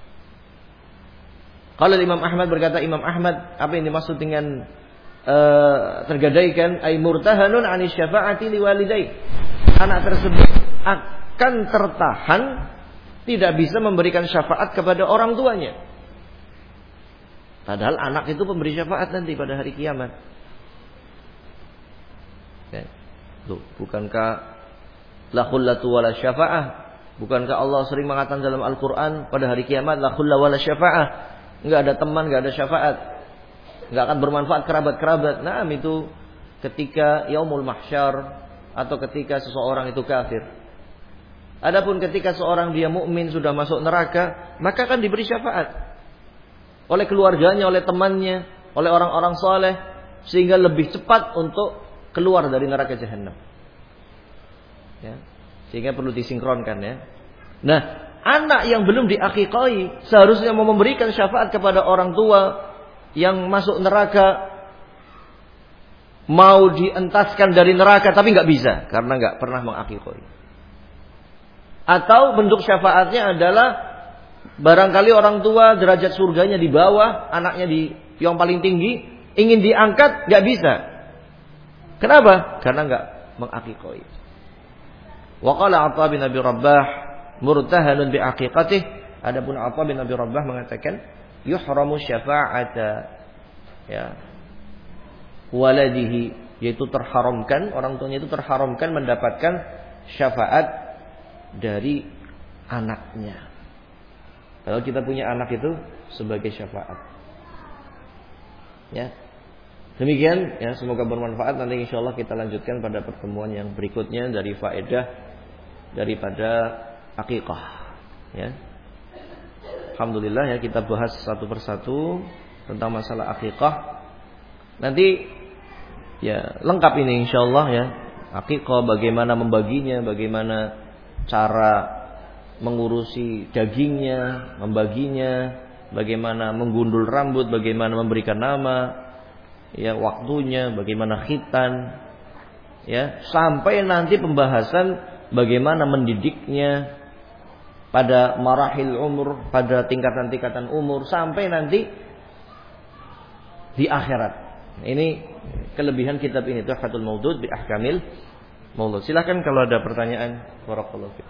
Kalau Imam Ahmad berkata, Imam Ahmad, apa yang dimaksud dengan tergadaikan? Ay murtahanun 'ani syafa'ati liwalidayhi. Anak tersebut akan tertahan, tidak bisa memberikan syafaat kepada orang tuanya. Padahal anak itu pemberi syafaat nanti pada hari kiamat. Ya. Loh, bukankah la khullatu wala syafa'ah? Bukankah Allah sering mengatakan dalam Al-Qur'an pada hari kiamat la khulla wala syafa'ah? Enggak ada teman, enggak ada syafaat. Enggak akan bermanfaat kerabat-kerabat. Nah, itu ketika yaumul mahsyar atau ketika seseorang itu kafir. Adapun ketika seorang dia mukmin sudah masuk neraka, maka akan diberi syafaat oleh keluarganya, oleh temannya, oleh orang-orang saleh, sehingga lebih cepat untuk keluar dari neraka jahanam. Ya, sehingga perlu disinkronkan ya. Nah, anak yang belum diakikahi seharusnya mau memberikan syafaat kepada orang tua yang masuk neraka, mau dientaskan dari neraka tapi nggak bisa karena nggak pernah mengakikahi. Atau bentuk syafaatnya adalah barangkali orang tua derajat surganya di bawah, anaknya di yang paling tinggi, ingin diangkat nggak bisa. Kenapa? Karena nggak mengakikahi. Wa qala Atha bin Abi Rabbah murtahanun bi aqiqatih. Adapun Atha bin Abi Rabbah mengatakan yuhramu syafa'ata ya waladihi, yaitu terharamkan, orang tuanya itu terharamkan mendapatkan syafaat dari anaknya. Kalau kita punya anak itu sebagai syafaat. Ya. Demikian ya, semoga bermanfaat. Nanti insyaallah kita lanjutkan pada pertemuan yang berikutnya dari faedah daripada akikah ya. Alhamdulillah ya, kita bahas satu persatu tentang masalah akikah. Nanti ya lengkap ini insyaallah ya. Akikah, bagaimana membaginya, bagaimana cara mengurusi dagingnya, membaginya, bagaimana menggundul rambut, bagaimana memberikan nama, ya waktunya, bagaimana khitan, ya sampai nanti pembahasan bagaimana mendidiknya pada marahil umur, pada tingkatan-tingkatan umur, sampai nanti di akhirat. Ini kelebihan kitab ini, Tuhfatul Maudud bi Ahkamil Maulud. Silakan kalau ada pertanyaan. Barakallahu fiik.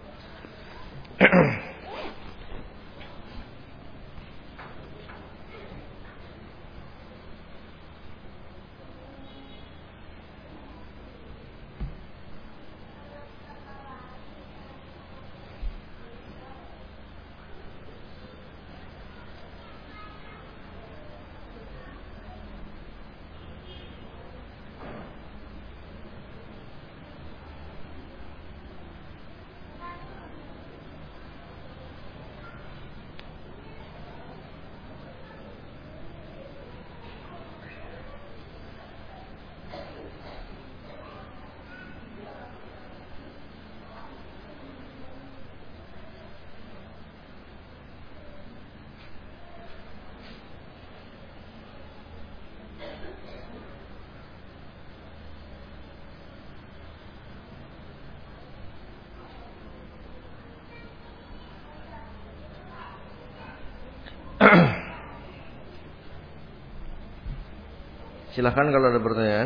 Silakan kalau ada pertanyaan.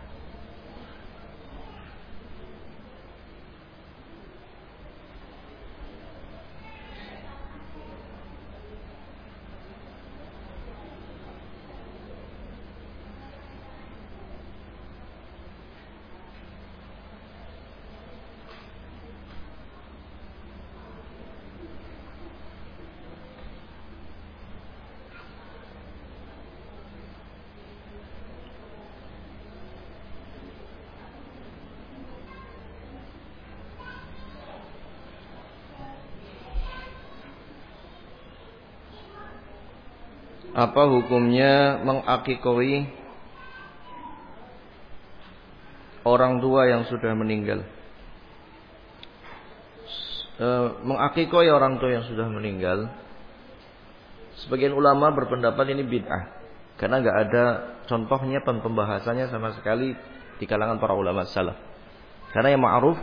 Apa hukumnya mengakikoi orang tua yang sudah meninggal? Mengakikoi orang tua yang sudah meninggal, sebagian ulama berpendapat ini bid'ah, karena nggak ada contohnya pembahasannya sama sekali di kalangan para ulama salaf. Karena yang ma'ruf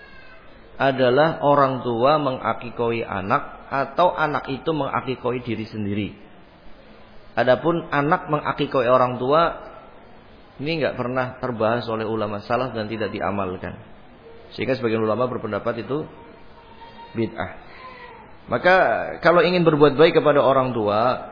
adalah orang tua mengakikoi anak atau anak itu mengakikoi diri sendiri. Adapun anak mengakikoi orang tua ini enggak pernah terbahas oleh ulama salaf dan tidak diamalkan. Sehingga sebagian ulama berpendapat itu bid'ah. Maka kalau ingin berbuat baik kepada orang tua,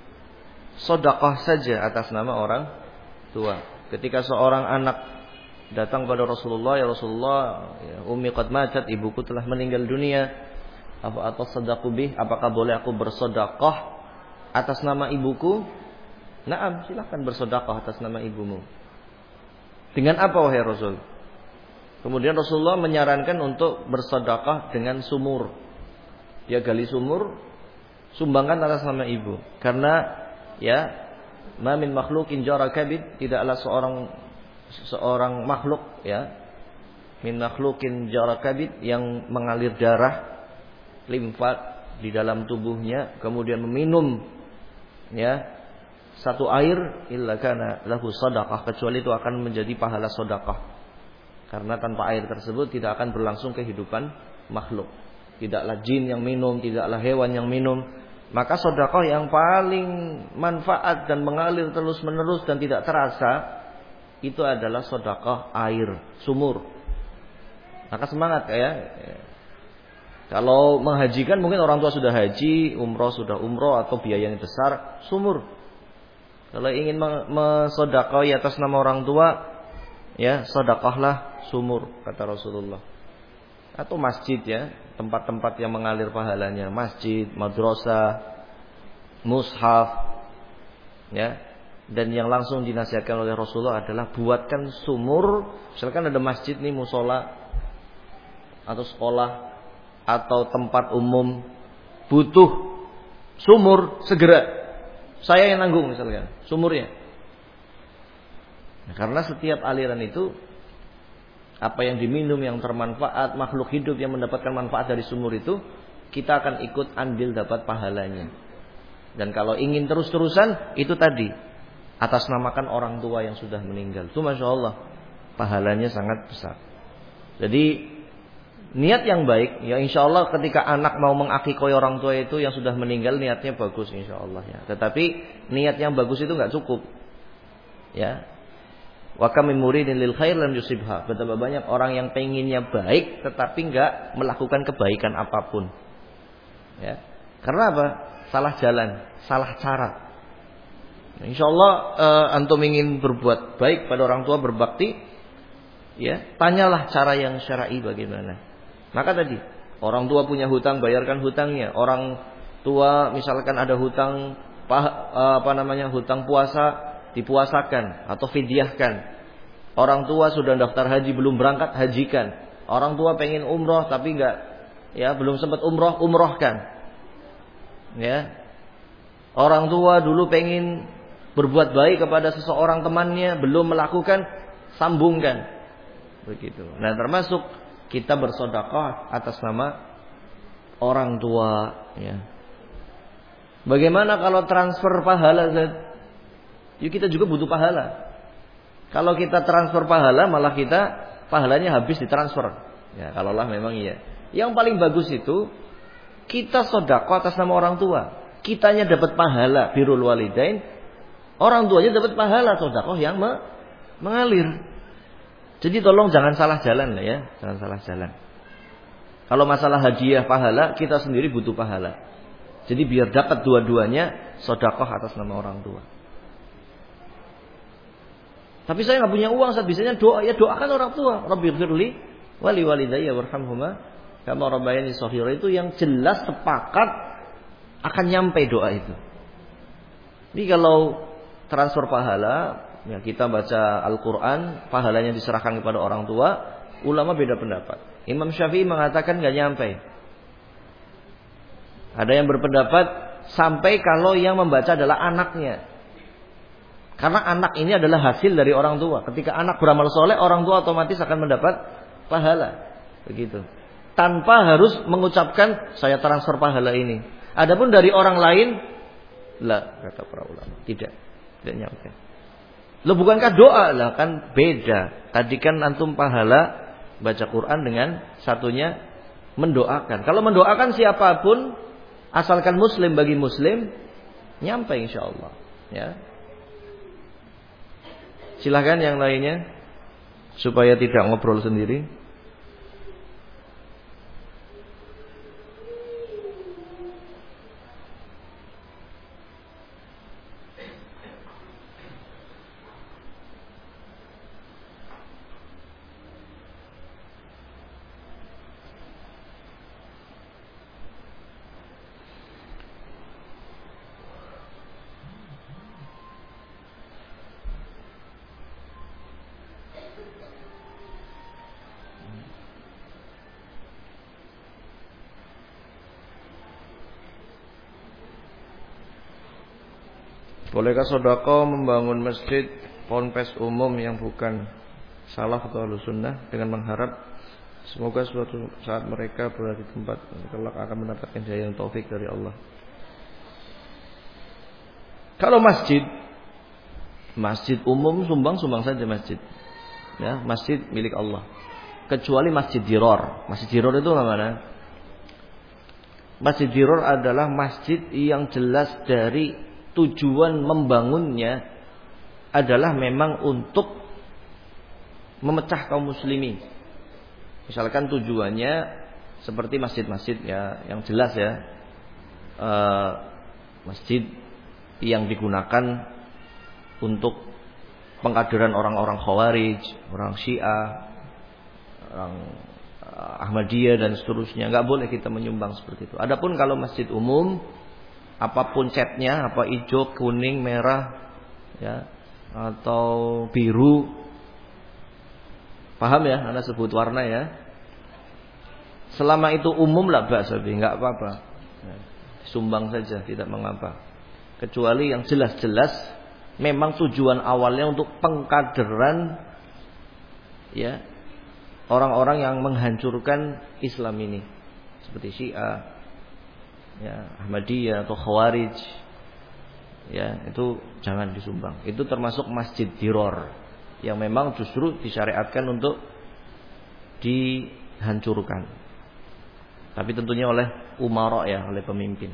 sedekah saja atas nama orang tua. Ketika seorang anak datang pada Rasulullah, ya Rasulullah, ya, ummi qad matat, ibuku telah meninggal dunia. Apa atasaddaqu bih? Apakah boleh aku bersedekah atas nama ibuku? Naam, silahkan bersedekah atas nama ibumu. Dengan apa wahai Rasul? Kemudian Rasulullah menyarankan untuk bersedekah dengan sumur. Dia gali sumur, sumbangkan atas nama ibu. Karena ya, ma min makhluqin jara kabid, tidaklah seorang makhluk ya, min makhluqin jara kabid, yang mengalir darah limfat di dalam tubuhnya, kemudian meminum ya satu air, illa kana lahu sadaqah, kecuali itu akan menjadi pahala sedekah. Karena tanpa air tersebut tidak akan berlangsung kehidupan makhluk. Tidaklah jin yang minum, tidaklah hewan yang minum. Maka sedekah yang paling manfaat dan mengalir terus-menerus dan tidak terasa, itu adalah sedekah air sumur. Maka semangat ya. Kalau menghajikan mungkin orang tua sudah haji, umroh sudah umroh atau biayanya besar, sumur. Kalau ingin mensedekah atas nama orang tua, ya sedekahlah sumur, kata Rasulullah. Atau masjid ya, tempat-tempat yang mengalir pahalanya, masjid, madrasah, mushaf, ya. Dan yang langsung dinasihatkan oleh Rasulullah adalah buatkan sumur. Misalkan ada masjid nih, musola atau sekolah atau tempat umum butuh sumur, segera saya yang nanggung misalkan sumurnya. Nah, karena setiap aliran itu apa yang diminum yang termanfaat, makhluk hidup yang mendapatkan manfaat dari sumur itu, kita akan ikut andil dapat pahalanya. Dan kalau ingin terus-terusan, itu tadi atas namakan orang tua yang sudah meninggal. Itu Masya Allah, pahalanya sangat besar. Jadi niat yang baik, ya insya Allah ketika anak mau mengakikoi orang tua itu yang sudah meninggal, niatnya bagus insya Allah ya. Tetapi niat yang bagus itu nggak cukup. Ya, wa kam min muridin lil khair lam yusibha. Betapa banyak orang yang penginnya baik tetapi nggak melakukan kebaikan apapun. Ya, karena apa? Salah jalan, salah cara. Insya Allah antum ingin berbuat baik pada orang tua, berbakti, ya tanyalah cara yang syar'i bagaimana. Maka tadi orang tua punya hutang, bayarkan hutangnya. Orang tua misalkan ada hutang hutang puasa, dipuasakan atau fidyahkan. Orang tua sudah daftar haji belum berangkat, hajikan. Orang tua pengen umroh tapi enggak, ya belum sempat umroh, umrohkan. Ya. Orang tua dulu pengen berbuat baik kepada seseorang temannya, belum melakukan, sambungkan. Begitu. Nah, termasuk kita bersedekah atas nama orang tua, ya. Bagaimana kalau transfer pahala, Zat? Yuk kita juga butuh pahala. Kalau kita transfer pahala, malah kita pahalanya habis ditransfer. Ya, kalaulah memang iya. Yang paling bagus itu kita sedekah atas nama orang tua. Kitanya dapat pahala birrul walidain, orang tuanya dapat pahala sedekah yang mengalir. Jadi tolong jangan salah jalan lah ya, jangan salah jalan. Kalau masalah hadiah pahala, kita sendiri butuh pahala. Jadi biar dapat dua-duanya, sedekah atas nama orang tua. Tapi saya nggak punya uang, saat bisanya doa, ya doakan orang tua. Rabbighfirli wa li walidayya warhamhuma kama rabbayani shaghira. Itu yang jelas sepakat akan nyampe doa itu. Jadi kalau transfer pahala, ya kita baca Al-Quran, pahalanya diserahkan kepada orang tua, ulama beda pendapat. Imam Syafi'i mengatakan gak nyampe. Ada yang berpendapat sampai kalau yang membaca adalah anaknya. Karena anak ini adalah hasil dari orang tua. Ketika anak beramal soleh, orang tua otomatis akan mendapat pahala. Begitu. Tanpa harus mengucapkan saya transfer pahala ini. Adapun dari orang lain, lah kata para ulama, tidak nyampe. Loh bukankah doa lah, kan beda. Tadi kan antum pahala baca Quran dengan satunya mendoakan. Kalau mendoakan siapapun, asalkan muslim bagi muslim, nyampe insyaallah. Ya. Silahkan yang lainnya, supaya tidak ngobrol sendiri. Bolehkah sedekah membangun masjid ponpes umum yang bukan salaf atau Ahlussunnah dengan mengharap semoga suatu saat mereka berada di tempat kelak akan mendapatkan hidayah dan taufik dari Allah? Kalau masjid umum sumbang saja masjid. Ya, masjid milik Allah. Kecuali masjid diror. Masjid diror itu mana? Masjid diror adalah masjid yang jelas dari tujuan membangunnya adalah memang untuk memecah kaum muslimin. Misalkan tujuannya seperti masjid-masjid ya, yang jelas ya, masjid yang digunakan untuk pengkaderan orang-orang Khawarij, orang Syiah, orang Ahmadiyah dan seterusnya. Nggak boleh kita menyumbang seperti itu. Adapun kalau masjid umum, apapun catnya, apa hijau, kuning, merah, ya, atau biru, paham ya? Anda sebut warna ya. Selama itu umum lah bahasa, nggak apa-apa. Ya, sumbang saja, tidak mengapa. Kecuali yang jelas-jelas memang tujuan awalnya untuk pengkaderan, ya, orang-orang yang menghancurkan Islam ini, seperti Syiah, ya, Ahmadiyah atau Khawarij, ya, itu jangan disumbang. Itu termasuk masjid diror yang memang justru disyariatkan untuk dihancurkan. Tapi tentunya oleh umara, ya, oleh pemimpin.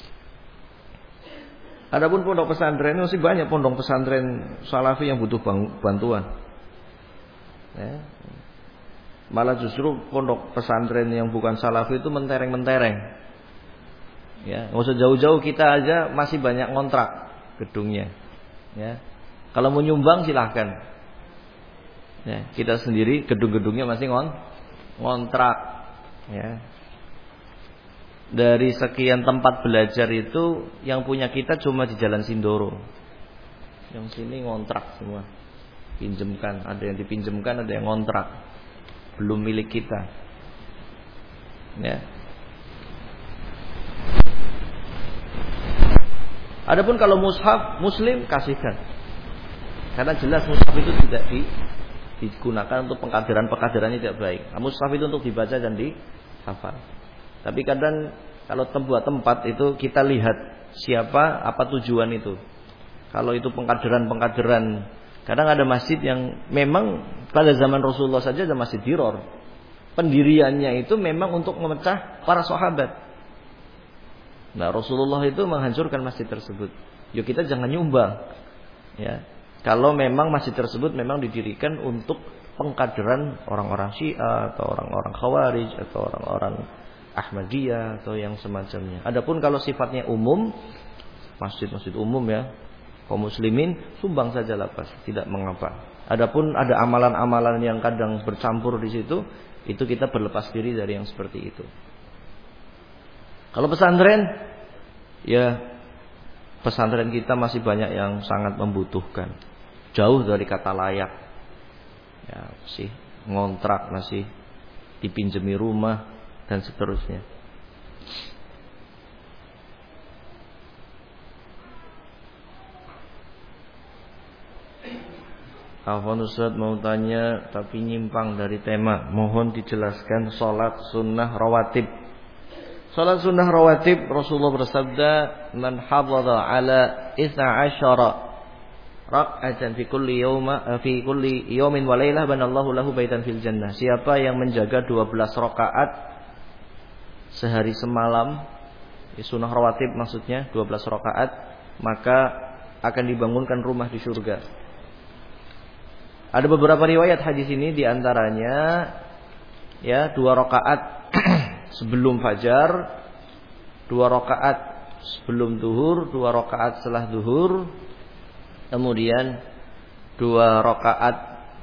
Adapun pondok pesantren, masih banyak pondok pesantren salafi yang butuh bantuan. Ya. Malah justru pondok pesantren yang bukan salafi itu mentereng-mentereng. Ya, nggak usah jauh-jauh, kita aja masih banyak ngontrak gedungnya. Ya. Kalau mau nyumbang silahkan. Ya, kita sendiri gedung-gedungnya masih ngontrak. Ya. Dari sekian tempat belajar itu yang punya kita cuma di Jalan Sindoro. Yang sini ngontrak semua. Pinjemkan, ada yang dipinjemkan, ada yang ngontrak. Belum milik kita. Ya. Adapun kalau mushaf muslim, kasihkan. Karena jelas mushaf itu tidak digunakan untuk pengkaderan-pengkaderannya tidak baik. Mushaf itu untuk dibaca dan dihafal. Tapi kadang kalau buat tempat itu kita lihat siapa, apa tujuan itu. Kalau itu pengkaderan-pengkaderan, kadang ada masjid yang memang pada zaman Rasulullah saja ada masjid diror. Pendiriannya itu memang untuk memecah para sahabat. Nah, Rasulullah itu menghancurkan masjid tersebut. Yuk kita jangan nyumbang. Ya. Kalau memang masjid tersebut memang didirikan untuk pengkaderan orang-orang Syiah atau orang-orang Khawarij atau orang-orang Ahmadiyah atau yang semacamnya. Adapun kalau sifatnya umum, masjid-masjid umum, ya, kaum muslimin sumbang saja lapas, tidak mengapa. Adapun ada amalan-amalan yang kadang bercampur di situ, itu kita berlepas diri dari yang seperti itu. Kalau pesantren, ya pesantren kita masih banyak yang sangat membutuhkan. Jauh dari kata layak. Ya, masih ngontrak, masih dipinjemi rumah dan seterusnya. Afwan Ustaz, mau tanya tapi nyimpang dari tema. Mohon dijelaskan salat sunnah rawatib. Salat sunnah rawatib, Rasulullah bersabda, "Man hafadha ala 12 rak'atan fi kulli yawmin wa lailah banallahu lahu baitan fil jannah." Siapa yang menjaga 12 rakaat sehari semalam, sunnah rawatib maksudnya 12 rakaat, maka akan dibangunkan rumah di surga. Ada beberapa riwayat hadis ini, diantaranya ya 2 rakaat sebelum fajar, 2 rakaat sebelum duhur, 2 rakaat setelah duhur, kemudian 2 rakaat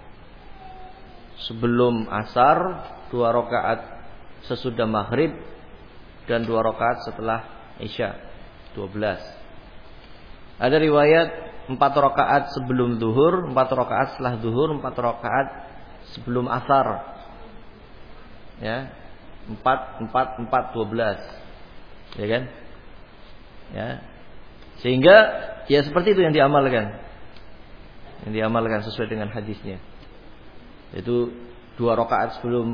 sebelum asar, 2 rakaat sesudah maghrib, dan 2 rakaat setelah isya, 12. Ada riwayat 4 rakaat sebelum duhur, 4 rakaat setelah duhur, 4 rakaat sebelum asar. Ya. 4, 12. Ya kan? Ya. Sehingga ya seperti itu yang diamalkan. Yang diamalkan sesuai dengan hadisnya. Yaitu 2 rakaat sebelum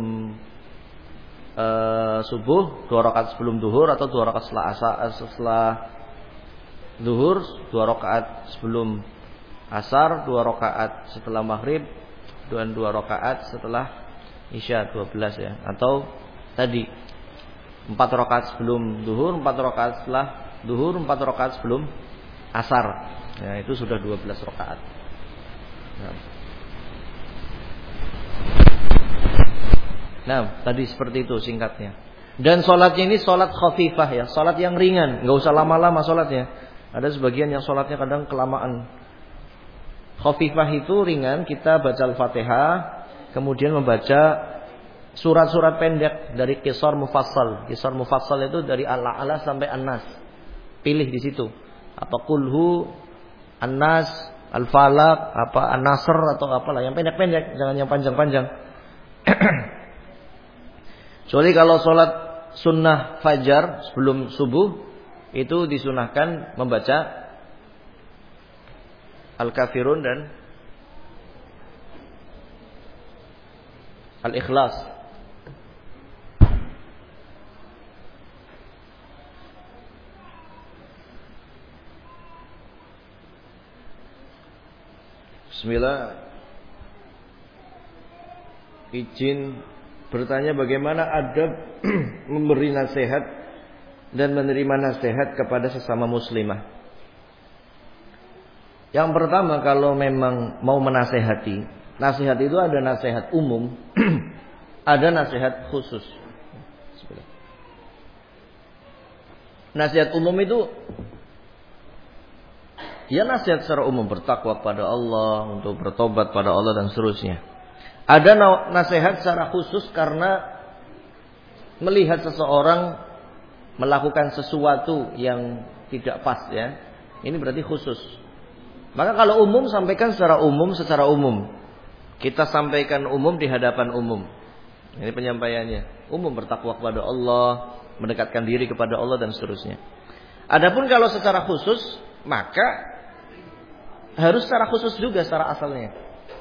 subuh, 2 rakaat sebelum duhur, atau 2 rakaat setelah duhur, 2 rakaat sebelum asar, 2 rakaat setelah maghrib, dan 2 rakaat setelah isya, 12 ya. Atau tadi 4 rakaat sebelum duhur, 4 rakaat setelah duhur, 4 rakaat sebelum asar. Ya, itu sudah 12 rakaat. Nah, tadi seperti itu singkatnya. Dan sholatnya ini sholat khafifah ya, sholat yang ringan, nggak usah lama-lama sholatnya. Ada sebagian yang sholatnya kadang kelamaan. Khafifah itu ringan, kita baca Al-Fatihah, kemudian membaca surat-surat pendek dari Qisar Mufassal. Qisar Mufassal itu dari Al-A'la sampai An-Nas. Pilih di situ. Apa Qulhu, An-Nas, Al-Falaq, apa An-Nasr atau apalah, yang pendek-pendek, jangan yang panjang-panjang. Kecuali kalau sholat sunnah fajar sebelum subuh, itu disunahkan membaca Al-Kafirun dan Al-Ikhlas. Bismillah. Izin bertanya bagaimana adab memberi nasihat dan menerima nasihat kepada sesama muslimah. Yang pertama, kalau memang mau menasehati, nasihat itu ada nasihat umum, ada nasihat khusus. Nasihat umum itu ya nasihat secara umum, bertakwa kepada Allah, untuk bertobat pada Allah dan seterusnya. Ada nasihat secara khusus karena melihat seseorang melakukan sesuatu yang tidak pas ya. Ini berarti khusus. Maka kalau umum sampaikan secara umum. Kita sampaikan umum di hadapan umum. Ini penyampaiannya. Umum, bertakwa kepada Allah, mendekatkan diri kepada Allah dan seterusnya. Adapun kalau secara khusus, maka harus secara khusus juga secara asalnya.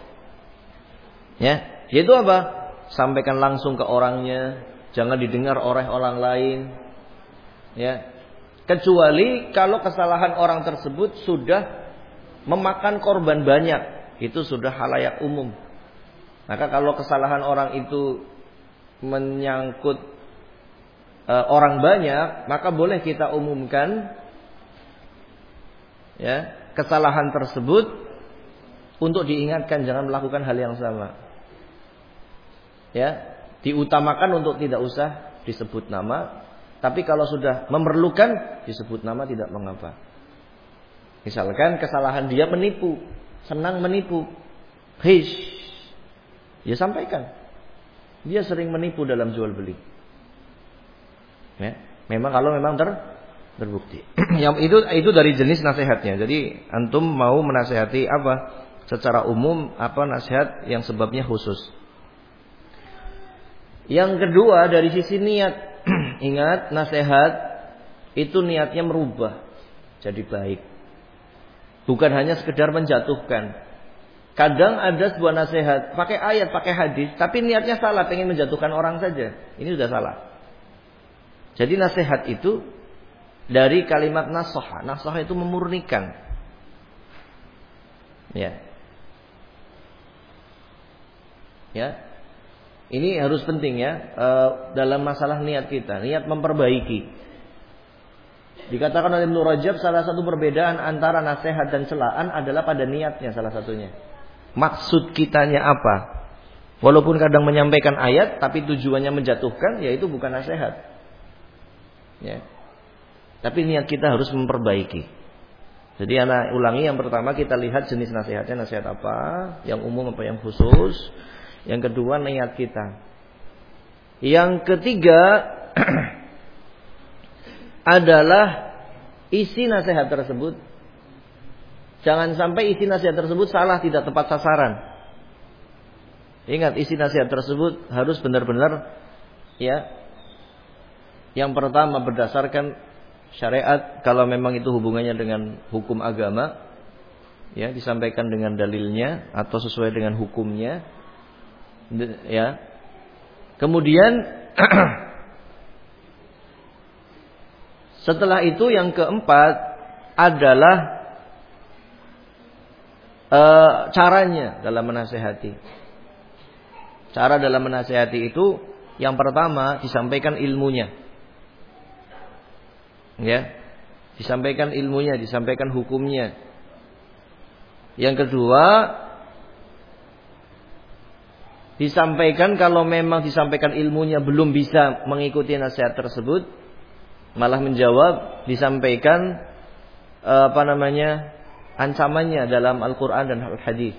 Ya, yaitu apa? Sampaikan langsung ke orangnya, jangan didengar oleh orang lain. Ya. Kecuali kalau kesalahan orang tersebut sudah memakan korban banyak, itu sudah halayak umum. Maka kalau kesalahan orang itu menyangkut orang banyak, maka boleh kita umumkan ya, kesalahan tersebut untuk diingatkan jangan melakukan hal yang sama. Ya, diutamakan untuk tidak usah disebut nama, tapi kalau sudah memerlukan disebut nama tidak mengapa. Misalkan kesalahan dia menipu, senang menipu. Dia sampaikan. Dia sering menipu dalam jual beli. Ya, memang kalau memang terbukti. Yang itu dari jenis nasihatnya. Jadi antum mau menasihati apa? Secara umum apa nasihat yang sebabnya khusus. Yang kedua dari sisi niat. Ingat, nasihat itu niatnya merubah jadi baik. Bukan hanya sekedar menjatuhkan. Kadang ada sebuah nasihat pakai ayat, pakai hadis, tapi niatnya salah, pengen menjatuhkan orang saja. Ini sudah salah. Jadi nasihat itu dari kalimat nasoha. Nasoha itu memurnikan. Ya. Ya. Ini harus penting ya dalam masalah niat kita, niat memperbaiki. Dikatakan oleh Ibnu Rajab salah satu perbedaan antara nasihat dan celaan adalah pada niatnya salah satunya. Maksud kitanya apa? Walaupun kadang menyampaikan ayat tapi tujuannya menjatuhkan, ya itu bukan nasihat. Ya. Tapi niat kita harus memperbaiki. Jadi anak ulangi, yang pertama kita lihat jenis nasihatnya, nasihat apa, yang umum apa yang khusus. Yang kedua niat kita. Yang ketiga adalah isi nasihat tersebut. Jangan sampai isi nasihat tersebut salah, tidak tepat sasaran. Ingat, isi nasihat tersebut harus benar-benar ya. Yang pertama berdasarkan syariat, kalau memang itu hubungannya dengan hukum agama, ya disampaikan dengan dalilnya atau sesuai dengan hukumnya. Ya. Kemudian setelah itu yang keempat adalah caranya dalam menasehati. Cara dalam menasehati itu yang pertama disampaikan ilmunya. Ya. Disampaikan ilmunya, disampaikan hukumnya. Yang kedua disampaikan, kalau memang disampaikan ilmunya belum bisa mengikuti nasihat tersebut, malah menjawab, disampaikan ancamannya dalam Al-Quran dan Al-Hadis.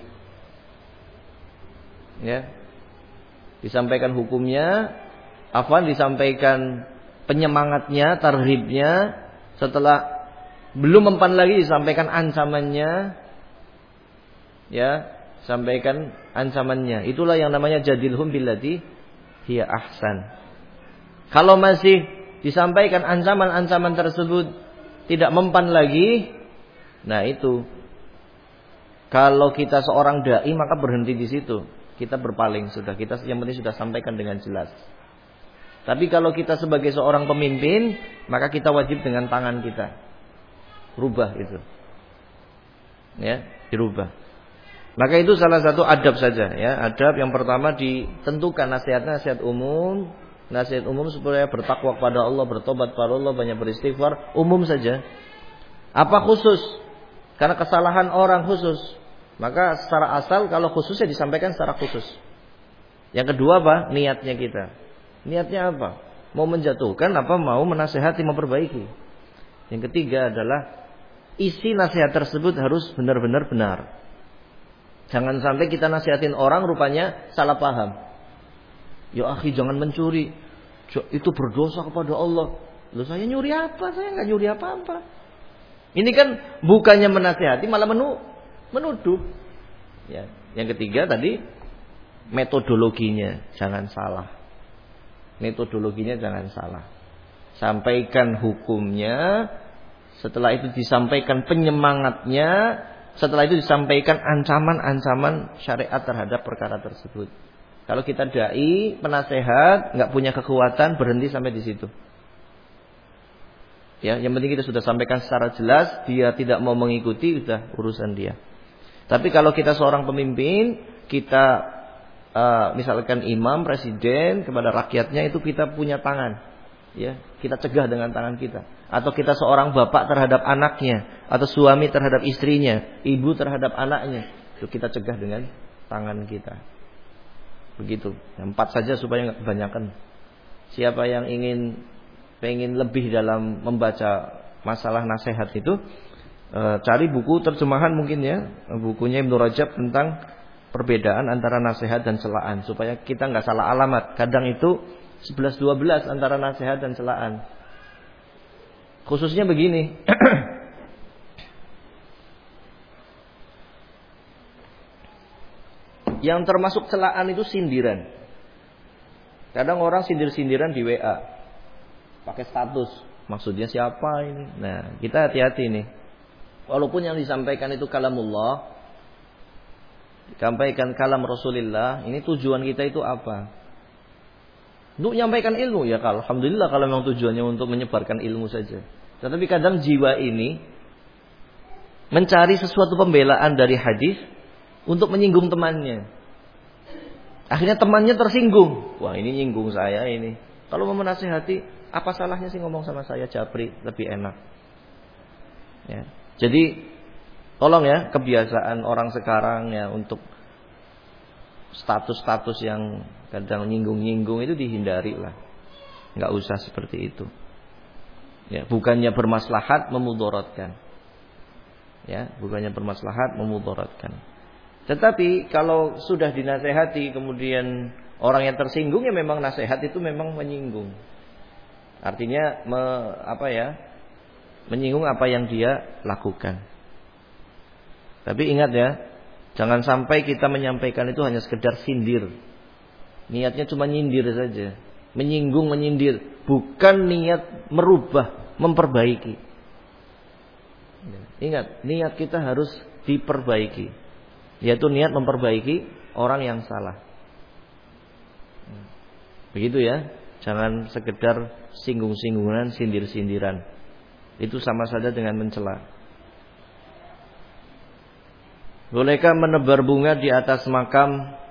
Ya. Disampaikan hukumnya, disampaikan penyemangatnya, tarhibnya. Setelah belum mempan lagi disampaikan ancamannya. Ya. Sampaikan ancamannya. Itulah yang namanya jadilhum billati hiya ahsan. Kalau masih disampaikan ancaman-ancaman tersebut tidak mempan lagi, nah itu. Kalau kita seorang dai maka berhenti di situ. kita berpaling sudah. Kita yang penting sudah sampaikan dengan jelas. Tapi kalau kita sebagai seorang pemimpin, maka kita wajib dengan tangan kita rubah itu. Ya, dirubah. Maka itu salah satu adab saja ya. Adab yang pertama ditentukan nasihat umum. Nasihat umum supaya bertakwa kepada Allah, bertobat kepada Allah, banyak beristighfar, umum saja. Apa khusus? Karena kesalahan orang khusus. Maka secara asal kalau khususnya disampaikan secara khusus. Yang kedua apa? Niatnya kita. Niatnya apa? Mau menjatuhkan apa mau menasehati, memperbaiki. Yang ketiga adalah isi nasihat tersebut harus benar-benar benar. Jangan sampai kita nasihatin orang rupanya salah paham. Ya akhi jangan mencuri. Itu berdosa kepada Allah. Loh saya nyuri apa? Saya enggak nyuri apa-apa. Ini kan bukannya menasihati malah menuduh. Ya. Yang ketiga tadi metodologinya jangan salah. Metodologinya jangan salah. Sampaikan hukumnya, setelah itu disampaikan penyemangatnya, setelah itu disampaikan ancaman-ancaman syariat terhadap perkara tersebut. Kalau kita dai, penasehat, nggak punya kekuatan, berhenti sampai di situ. Ya, yang penting kita sudah sampaikan secara jelas, dia tidak mau mengikuti, sudah urusan dia. Tapi kalau kita seorang pemimpin, kita misalkan imam, presiden kepada rakyatnya itu kita punya tangan, ya, kita cegah dengan tangan kita. Atau kita seorang bapak terhadap anaknya, atau suami terhadap istrinya, ibu terhadap anaknya, itu kita cegah dengan tangan kita. Begitu. Yang 4 saja supaya nggak kebanyakan. Siapa yang pengen lebih dalam membaca masalah nasihat itu, cari buku terjemahan mungkin ya, bukunya Ibnu Rajab tentang perbedaan antara nasihat dan celaan supaya kita nggak salah alamat. Kadang itu 11-12 antara nasihat dan celaan. Khususnya begini. Yang termasuk celaan itu sindiran. Kadang orang sindir-sindiran di WA. Pakai status. Maksudnya siapa ini? Nah, kita hati-hati nih. Walaupun yang disampaikan itu kalamullah, disampaikan kalam Rasulullah, ini tujuan kita itu apa? Untuk menyampaikan ilmu ya, alhamdulillah kalau memang tujuannya untuk menyebarkan ilmu saja. Tetapi kadang jiwa ini mencari sesuatu pembelaan dari hadis untuk menyinggung temannya. Akhirnya temannya tersinggung. Wah ini nyinggung saya ini. Kalau mau menasihati, apa salahnya sih ngomong sama saya Japri, lebih enak. Ya. Jadi tolong ya kebiasaan orang sekarang ya untuk status-status yang kadang nyinggung-nyinggung itu dihindari lah. Nggak usah seperti itu. Ya, bukannya bermaslahat memudaratkan. Ya, bukannya bermaslahat memudaratkan. Tetapi kalau sudah dinasehati kemudian orang yang tersinggung ya memang nasihat itu memang menyinggung. Artinya menyinggung apa yang dia lakukan. Tapi ingat ya, jangan sampai kita menyampaikan itu hanya sekedar sindir. Niatnya cuma nyindir saja. Menyinggung, menyindir, bukan niat merubah, memperbaiki. Ingat, niat kita harus diperbaiki. Yaitu niat memperbaiki orang yang salah. Begitu ya. Jangan sekedar singgung-singgungan, sindir-sindiran. Itu sama saja dengan mencela. Bolehkah menebar bunga di atas makam?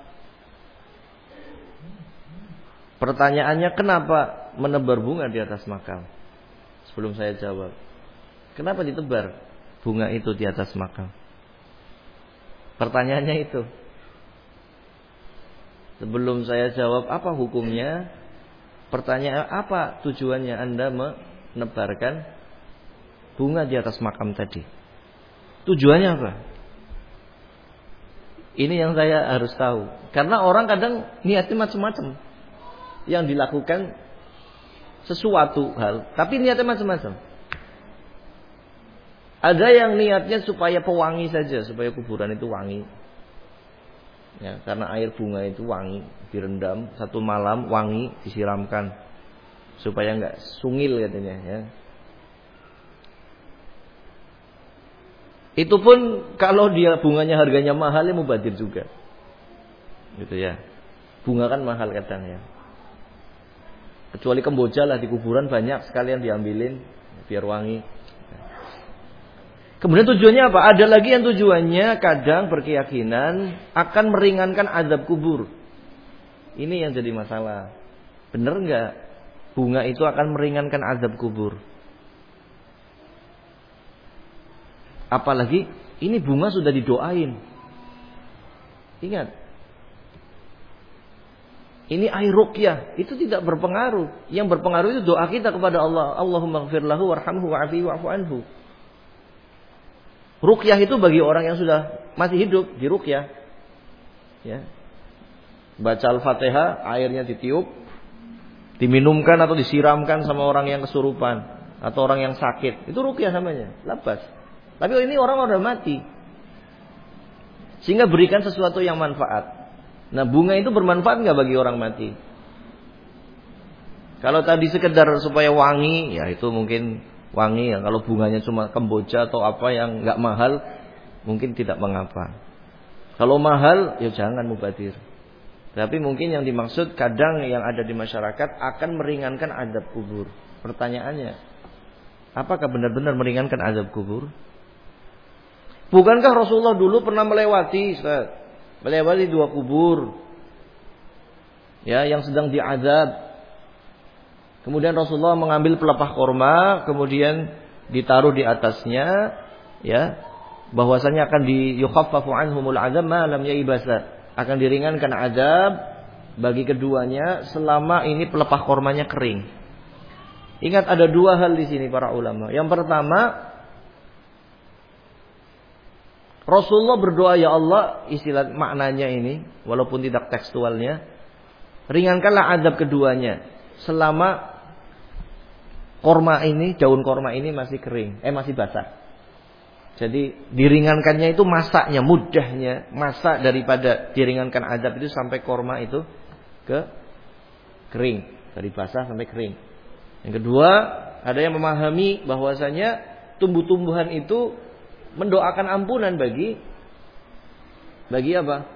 Pertanyaannya kenapa menebar bunga di atas makam? Sebelum saya jawab, kenapa ditebar bunga itu di atas makam? Pertanyaannya itu. Sebelum saya jawab apa hukumnya, pertanyaan apa tujuannya Anda menebarkan bunga di atas makam tadi? Tujuannya apa? Ini yang saya harus tahu. Karena orang kadang niatnya macam-macam. Yang dilakukan sesuatu hal, tapi niatnya macam-macam. Ada yang niatnya supaya pewangi saja, supaya kuburan itu wangi. Ya, karena air bunga itu wangi, direndam 1 malam wangi, disiramkan supaya enggak sungil katanya ya. Itu pun kalau dia bunganya harganya mahal ya mubadir juga. gitu ya. Bunga kan mahal kadang ya. Kecuali kemboja lah di kuburan banyak sekalian diambilin biar wangi. Kemudian tujuannya apa? Ada lagi yang tujuannya kadang berkeyakinan akan meringankan azab kubur. Ini yang jadi masalah. Benar enggak? Bunga itu akan meringankan azab kubur. Apalagi ini bunga sudah didoain. Ingat. Ini air ruqyah, itu tidak berpengaruh. Yang berpengaruh itu doa kita kepada Allah. Allahumma ighfir lahu warhamhu wa'afihi wa'fu anhu. Ruqyah itu bagi orang yang sudah masih hidup di ruqyah. Ya. Baca Al-Fatihah, airnya ditiup, diminumkan atau disiramkan sama orang yang kesurupan atau orang yang sakit. Itu ruqyah namanya, labas. Tapi ini orang udah mati. Sehingga berikan sesuatu yang manfaat. Nah, bunga itu bermanfaat nggak bagi orang mati? Kalau tadi sekedar supaya wangi, ya itu mungkin wangi ya. Kalau bunganya cuma kemboja atau apa yang nggak mahal, mungkin tidak mengapa. Kalau mahal, ya jangan mubadir. Tapi mungkin yang dimaksud kadang yang ada di masyarakat akan meringankan azab kubur. Pertanyaannya, apakah benar-benar meringankan azab kubur? Bukankah Rasulullah dulu pernah melewati 2 kubur ya yang sedang diazab. Kemudian Rasulullah mengambil pelepah korma, kemudian ditaruh di atasnya, ya, bahwasanya akan yukhaffafu anhumul azab ma lam yaibasa, akan diringankan azab bagi keduanya selama ini pelepah kormanya kering. Ingat ada 2 hal di sini para ulama. Yang pertama, Rasulullah berdoa, ya Allah, istilah maknanya ini, walaupun tidak tekstualnya, ringankanlah azab keduanya selama korma ini, daun korma ini masih kering, masih basah. Jadi diringankannya itu masaknya, mudahnya masak daripada diringankan azab itu sampai korma itu ke kering, dari basah sampai kering. Yang kedua, ada yang memahami bahwasanya tumbuh-tumbuhan itu mendoakan ampunan bagi apa?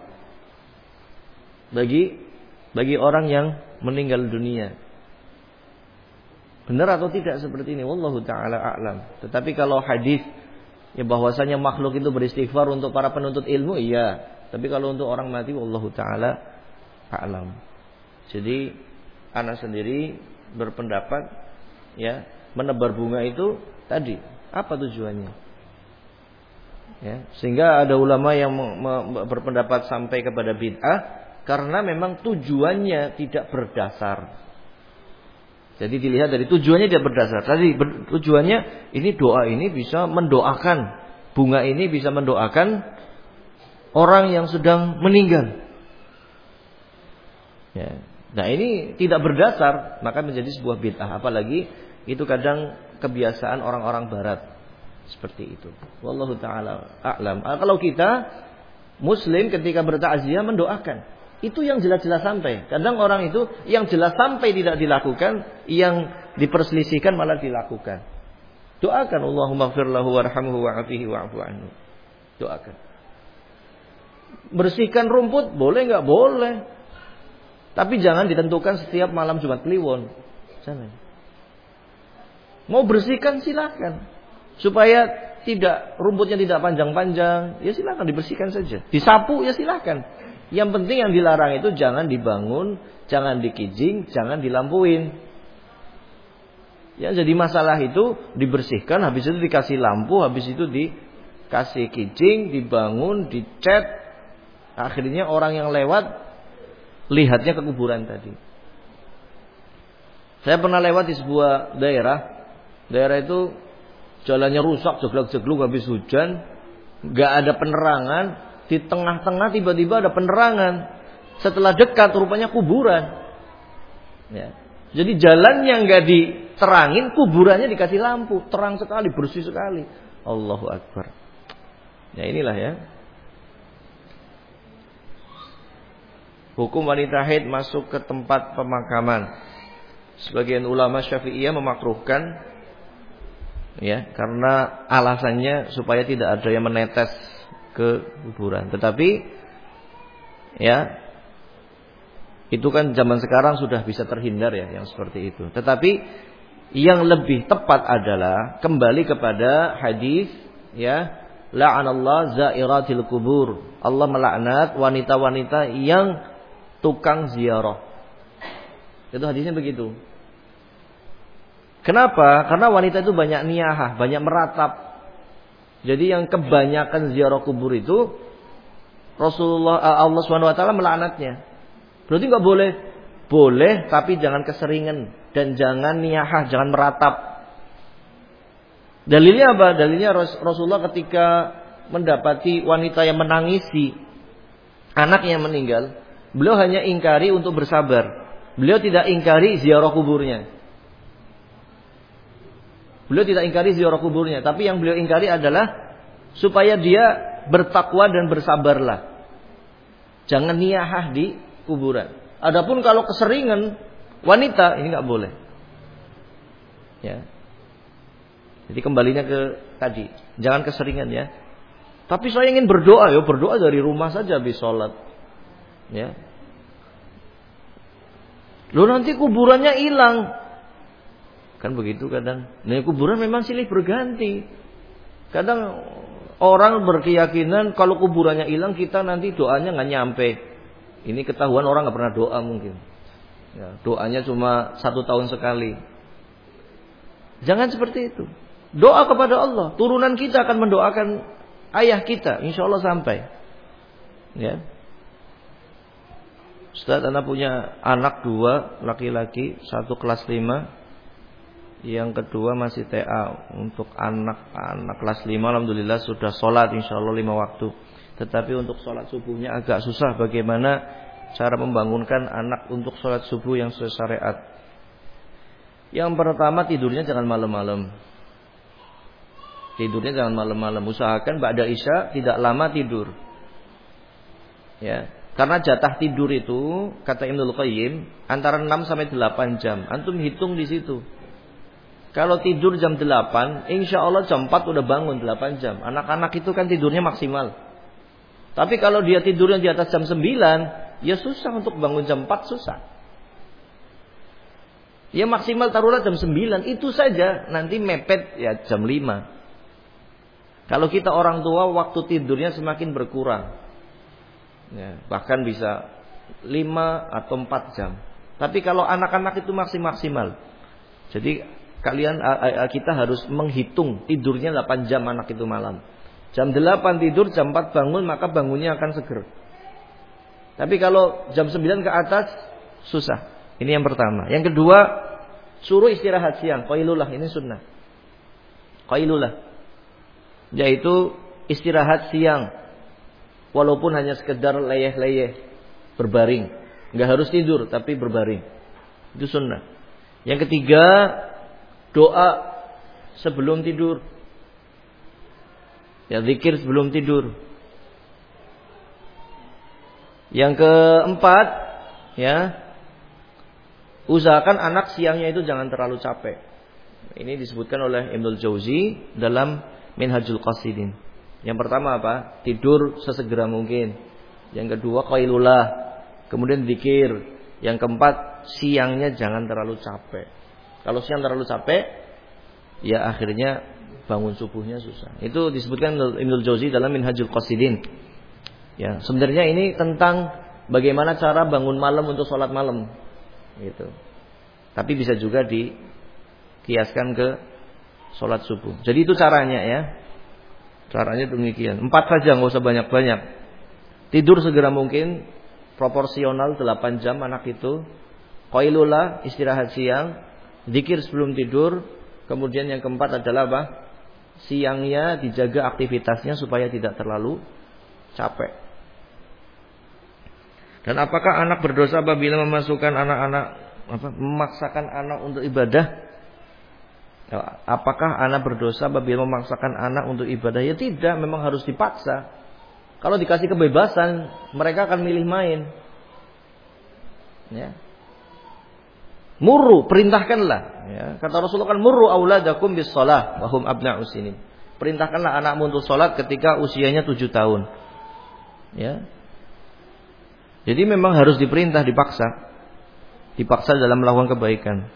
Bagi orang yang meninggal dunia. Benar atau tidak seperti ini? Wallahu taala a'lam. Tetapi kalau hadis ya bahwasanya makhluk itu beristighfar untuk para penuntut ilmu, iya. Tapi kalau untuk orang mati, wallahu taala a'lam. Jadi anak sendiri berpendapat ya, menebar bunga itu tadi apa tujuannya? Ya, sehingga ada ulama yang berpendapat sampai kepada bid'ah karena memang tujuannya tidak berdasar. Jadi dilihat dari tujuannya tidak berdasar. Tadi tujuannya ini doa ini bisa mendoakan, bunga ini bisa mendoakan orang yang sedang meninggal. Ya. Nah ini tidak berdasar, maka menjadi sebuah bid'ah. Apalagi itu kadang kebiasaan orang-orang barat. Seperti itu. Wallahu taala a'lam. Kalau kita muslim ketika bertakziah mendoakan, itu yang jelas-jelas sampai. Kadang orang itu yang jelas sampai tidak dilakukan, yang diperselisihkan malah dilakukan. Doakan, Allahumma ighfir lahu warhamhu wa'afihi wa'fu anhu. Doakan. Bersihkan rumput boleh enggak? Boleh. Tapi jangan ditentukan setiap malam Jumat Kliwon. Jangan. Mau bersihkan silakan. Supaya tidak rumputnya tidak panjang-panjang, ya silakan dibersihkan saja. Disapu ya silakan. Yang penting yang dilarang itu jangan dibangun, jangan dikijing, jangan dilampuin. Yang jadi masalah itu dibersihkan, habis itu dikasih lampu, habis itu dikasih kijing, dibangun, dicat. Akhirnya orang yang lewat lihatnya ke kuburan tadi. Saya pernah lewat di sebuah daerah itu jalannya rusak, jeglak-jegluk habis hujan, nggak ada penerangan. Di tengah-tengah tiba-tiba ada penerangan. Setelah dekat rupanya kuburan. Ya. Jadi jalannya nggak diterangin, kuburannya dikasih lampu, terang sekali, bersih sekali. Allahu Akbar. Ya inilah ya. Hukum wanita haid masuk ke tempat pemakaman. Sebagian ulama Syafi'iyah memakruhkan, ya, karena alasannya supaya tidak ada yang menetes ke kuburan. Tetapi ya, Itu kan zaman sekarang sudah bisa terhindar ya yang seperti itu. Tetapi yang lebih tepat adalah kembali kepada hadis ya, la'anallah zairatil kubur. Allah melaknat wanita-wanita yang tukang ziarah. Itu hadisnya begitu. Kenapa? Karena wanita itu banyak niyahah, banyak meratap. Jadi yang kebanyakan ziarah kubur itu Allah SWT melaknatnya. Berarti nggak boleh. Boleh, tapi jangan keseringan dan jangan niyahah, jangan meratap. Dalilnya apa? Dalilnya Rasulullah ketika mendapati wanita yang menangisi anaknya yang meninggal, beliau hanya ingkari untuk bersabar. Beliau tidak ingkari ziarah kuburnya. Beliau tidak ingkari ziarah kuburnya, tapi yang beliau ingkari adalah supaya dia bertakwa dan bersabarlah. Jangan niyahah di kuburan. Adapun kalau keseringan wanita ini nggak boleh. Ya. Jadi kembalinya ke tadi, jangan keseringan ya. Tapi saya ingin berdoa, ya berdoa dari rumah saja habis sholat. Ya. Loh nanti kuburannya hilang. Kan begitu kadang. Nah kuburan memang silih berganti. Kadang orang berkeyakinan kalau kuburannya hilang kita nanti doanya nggak nyampe. Ini ketahuan orang nggak pernah doa mungkin. Ya, doanya cuma 1 tahun sekali. Jangan seperti itu. Doa kepada Allah. Turunan kita akan mendoakan ayah kita. Insya Allah sampai. Ya. Ustaz, anak punya anak 2 laki-laki, 1 kelas 5, yang kedua masih TA. Untuk anak kelas 5 alhamdulillah sudah sholat insya Allah 5 waktu. Tetapi untuk sholat subuhnya agak susah. Bagaimana cara membangunkan anak untuk sholat subuh yang sesuai syariat? Yang pertama, tidurnya jangan malam-malam. Tidurnya jangan malam-malam. Usahakan ba'da isya tidak lama tidur. Ya. Karena jatah tidur itu kata Ibnul Qayyim antara 6 sampai 8 jam. Antum hitung di situ. Kalau tidur jam 8, insya Allah jam 4 udah bangun 8 jam. Anak-anak itu kan tidurnya maksimal. Tapi kalau dia tidurnya di atas jam 9, ya susah untuk bangun jam 4, susah. Ya maksimal taruhlah jam 9, itu saja. Nanti mepet ya jam 5. Kalau kita orang tua waktu tidurnya semakin berkurang. Ya, bahkan bisa 5 atau 4 jam. Tapi kalau anak-anak itu maksimal. Jadi kita harus menghitung tidurnya 8 jam anak itu malam. Jam 8 tidur, jam 4 bangun, maka bangunnya akan seger. Tapi kalau jam 9 ke atas susah. Ini yang pertama. Yang kedua, suruh istirahat siang. Qailulah, ini sunnah. Qailulah, yaitu istirahat siang. Walaupun hanya sekedar leyeh-leyeh, berbaring. Enggak harus tidur, tapi berbaring. Itu sunnah. Yang ketiga, doa sebelum tidur. Ya, zikir sebelum tidur. Yang keempat, ya, usahakan anak siangnya itu jangan terlalu capek. Ini disebutkan oleh Ibnul Jauzi dalam Minhajul Qasidin. Yang pertama apa? Tidur sesegera mungkin. Yang kedua qailulah, kemudian zikir. Yang keempat, siangnya jangan terlalu capek. Kalau siang terlalu capek, ya akhirnya bangun subuhnya susah. Itu disebutkan Ibnul Jauzi dalam Minhajul Qasidin. Ya, sebenarnya ini tentang bagaimana cara bangun malam untuk sholat malam. Gitu. Tapi bisa juga dikiaskan ke sholat subuh. Jadi itu caranya ya. Caranya demikian. 4 saja, nggak usah banyak-banyak. Tidur segera mungkin, proporsional 8 jam anak itu. Qailullah, istirahat siang. Zikir sebelum tidur. Kemudian yang keempat adalah apa? Siangnya dijaga aktivitasnya supaya tidak terlalu capek. Dan apakah anak berdosa apabila memasukkan memaksakan anak untuk ibadah? Apakah anak berdosa apabila memaksakan anak untuk ibadah? Ya tidak, memang harus dipaksa. Kalau dikasih kebebasan, mereka akan milih main. Ya. Murru, perintahkanlah. Ya. Kata Rasulullah kan murru auladakum bis shalah wa hum abna'us sinin. Perintahkanlah anakmu untuk sholat ketika usianya 7 tahun. Ya. Jadi memang harus diperintah, dipaksa dalam melakukan kebaikan.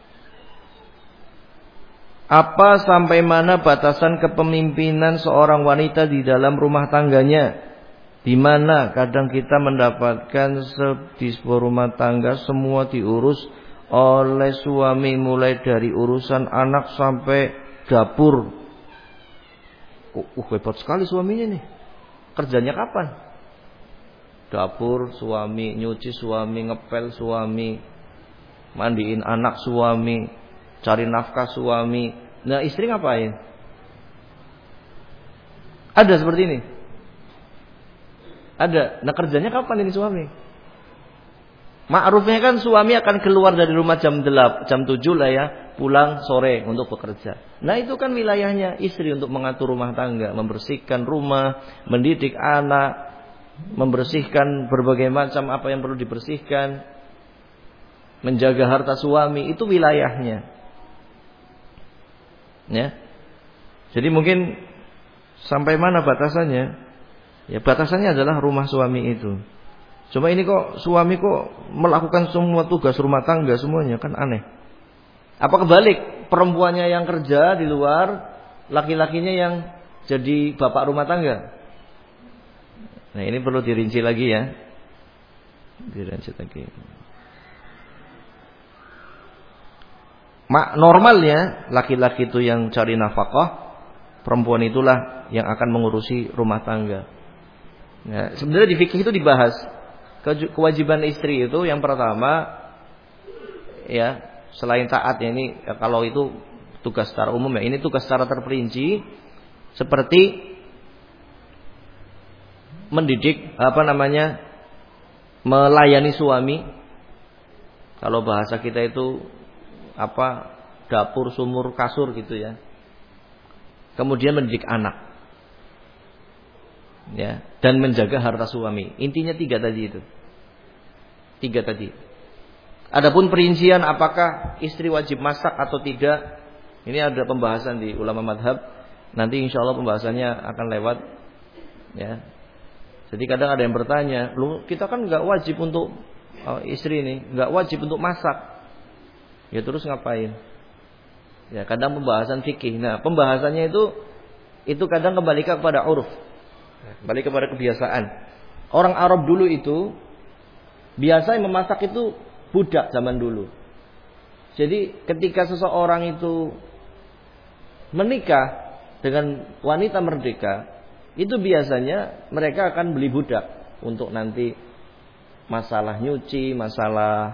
Apa sampai mana batasan kepemimpinan seorang wanita di dalam rumah tangganya? Di mana kadang kita mendapatkan di sebuah rumah tangga semua diurus oleh suami, mulai dari urusan anak sampai dapur. Hebat sekali suaminya nih. Kerjanya kapan? Dapur suami, nyuci suami, ngepel suami, mandiin anak suami, cari nafkah suami. Nah, istri ngapain? Ada seperti ini? Ada. Nah, kerjanya kapan ini suami? Ma'rufnya kan suami akan keluar dari rumah jam 7 lah ya, pulang sore untuk bekerja. Nah, itu kan wilayahnya istri untuk mengatur rumah tangga, membersihkan rumah, mendidik anak, membersihkan berbagai macam apa yang perlu dibersihkan, menjaga harta suami, itu wilayahnya. Ya. Jadi mungkin sampai mana batasannya? Ya, batasannya adalah rumah suami itu. Cuma ini kok suami kok melakukan semua tugas rumah tangga semuanya, kan aneh. Apa kebalik, perempuannya yang kerja di luar, laki-lakinya yang jadi bapak rumah tangga? Nah, ini perlu dirinci lagi ya. Dirinci lagi. Normalnya laki-laki itu yang cari nafkah, perempuan itulah yang akan mengurusi rumah tangga. Nah, sebenarnya di fikih itu dibahas kewajiban istri itu yang pertama ya, selain taat ya, ini ya, kalau itu tugas secara umum ya, ini tugas secara terperinci seperti mendidik melayani suami. Kalau bahasa kita itu dapur, sumur, kasur gitu ya. Kemudian mendidik anak. Ya, dan menjaga harta suami. Intinya 3 tadi itu. 3 tadi. Adapun perincian apakah istri wajib masak atau tidak, ini ada pembahasan di ulama madhab. Nanti insya Allah pembahasannya akan lewat. Ya. Jadi kadang ada yang bertanya, "Loh, kita kan nggak wajib untuk istri ini, nggak wajib untuk masak." Ya terus ngapain? Ya kadang pembahasan fikih. Nah, pembahasannya itu kadang kembali kepada uruf. Kembali kepada kebiasaan. Orang Arab dulu itu biasa yang memasak itu budak zaman dulu. Jadi ketika seseorang itu menikah dengan wanita merdeka, itu biasanya mereka akan beli budak untuk nanti masalah nyuci, masalah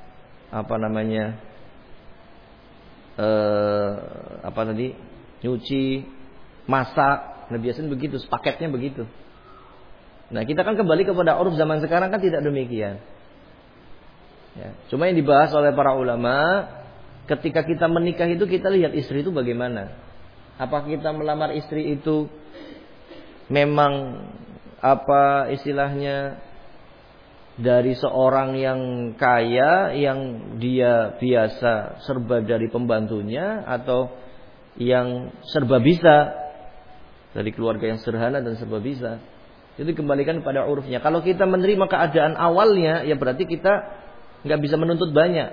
nyuci, masak. Nah, biasanya begitu, paketnya begitu. Nah, kita kan kembali kepada uruf zaman sekarang kan tidak demikian. Ya, cuma yang dibahas oleh para ulama, ketika kita menikah itu kita lihat istri itu bagaimana. Apakah kita melamar istri itu memang istilahnya dari seorang yang kaya, yang dia biasa serba dari pembantunya, atau yang serba bisa dari keluarga yang sederhana dan serba bisa. Jadi kembalikan pada urufnya. Kalau kita menerima keadaan awalnya, ya berarti kita nggak bisa menuntut banyak.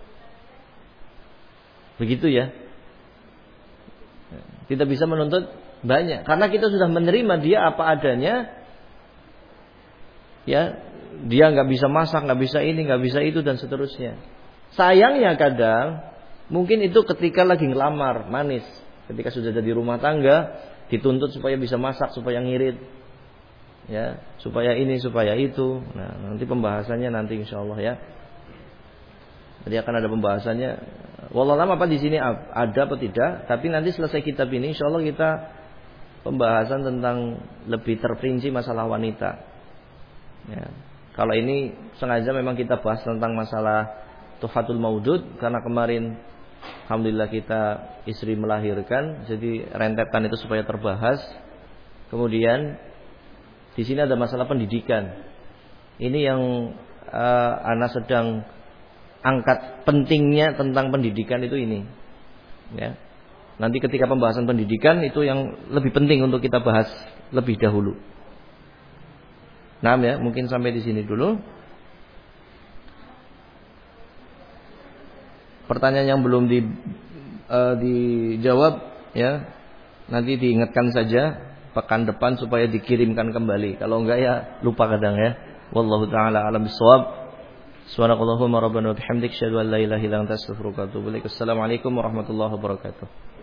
Begitu ya. Kita bisa menuntut banyak karena kita sudah menerima dia apa adanya. Ya, dia nggak bisa masak, nggak bisa ini, nggak bisa itu dan seterusnya. Sayangnya kadang mungkin itu ketika lagi ngelamar, manis. Ketika sudah jadi rumah tangga, dituntut supaya bisa masak, supaya ngirit, ya, supaya ini, supaya itu. Nah, nanti pembahasannya nanti insyaallah ya. Jadi akan ada pembahasannya. Wallahu a'lam apa di sini ada atau tidak. Tapi nanti selesai kitab ini, insyaallah kita pembahasan tentang lebih terperinci masalah wanita. Ya. Kalau ini sengaja memang kita bahas tentang masalah Tuhfatul Maudud karena kemarin alhamdulillah kita istri melahirkan, jadi rentetan itu supaya terbahas. Kemudian di sini ada masalah pendidikan. Ini yang ana sedang angkat pentingnya tentang pendidikan itu ini. Ya. Nanti ketika pembahasan pendidikan itu yang lebih penting untuk kita bahas lebih dahulu. Nah ya, mungkin sampai di sini dulu. Pertanyaan yang belum dijawab ya, nanti diingatkan saja pekan depan supaya dikirimkan kembali. Kalau enggak ya lupa kadang ya. Wallahu taala alam bisawab. Subhanakallahumma rabbana wa bihamdik asyhadu an la ilaha illa anta astaghfiruka wa atubu ilaik. Assalamualaikum warahmatullahi wabarakatuh.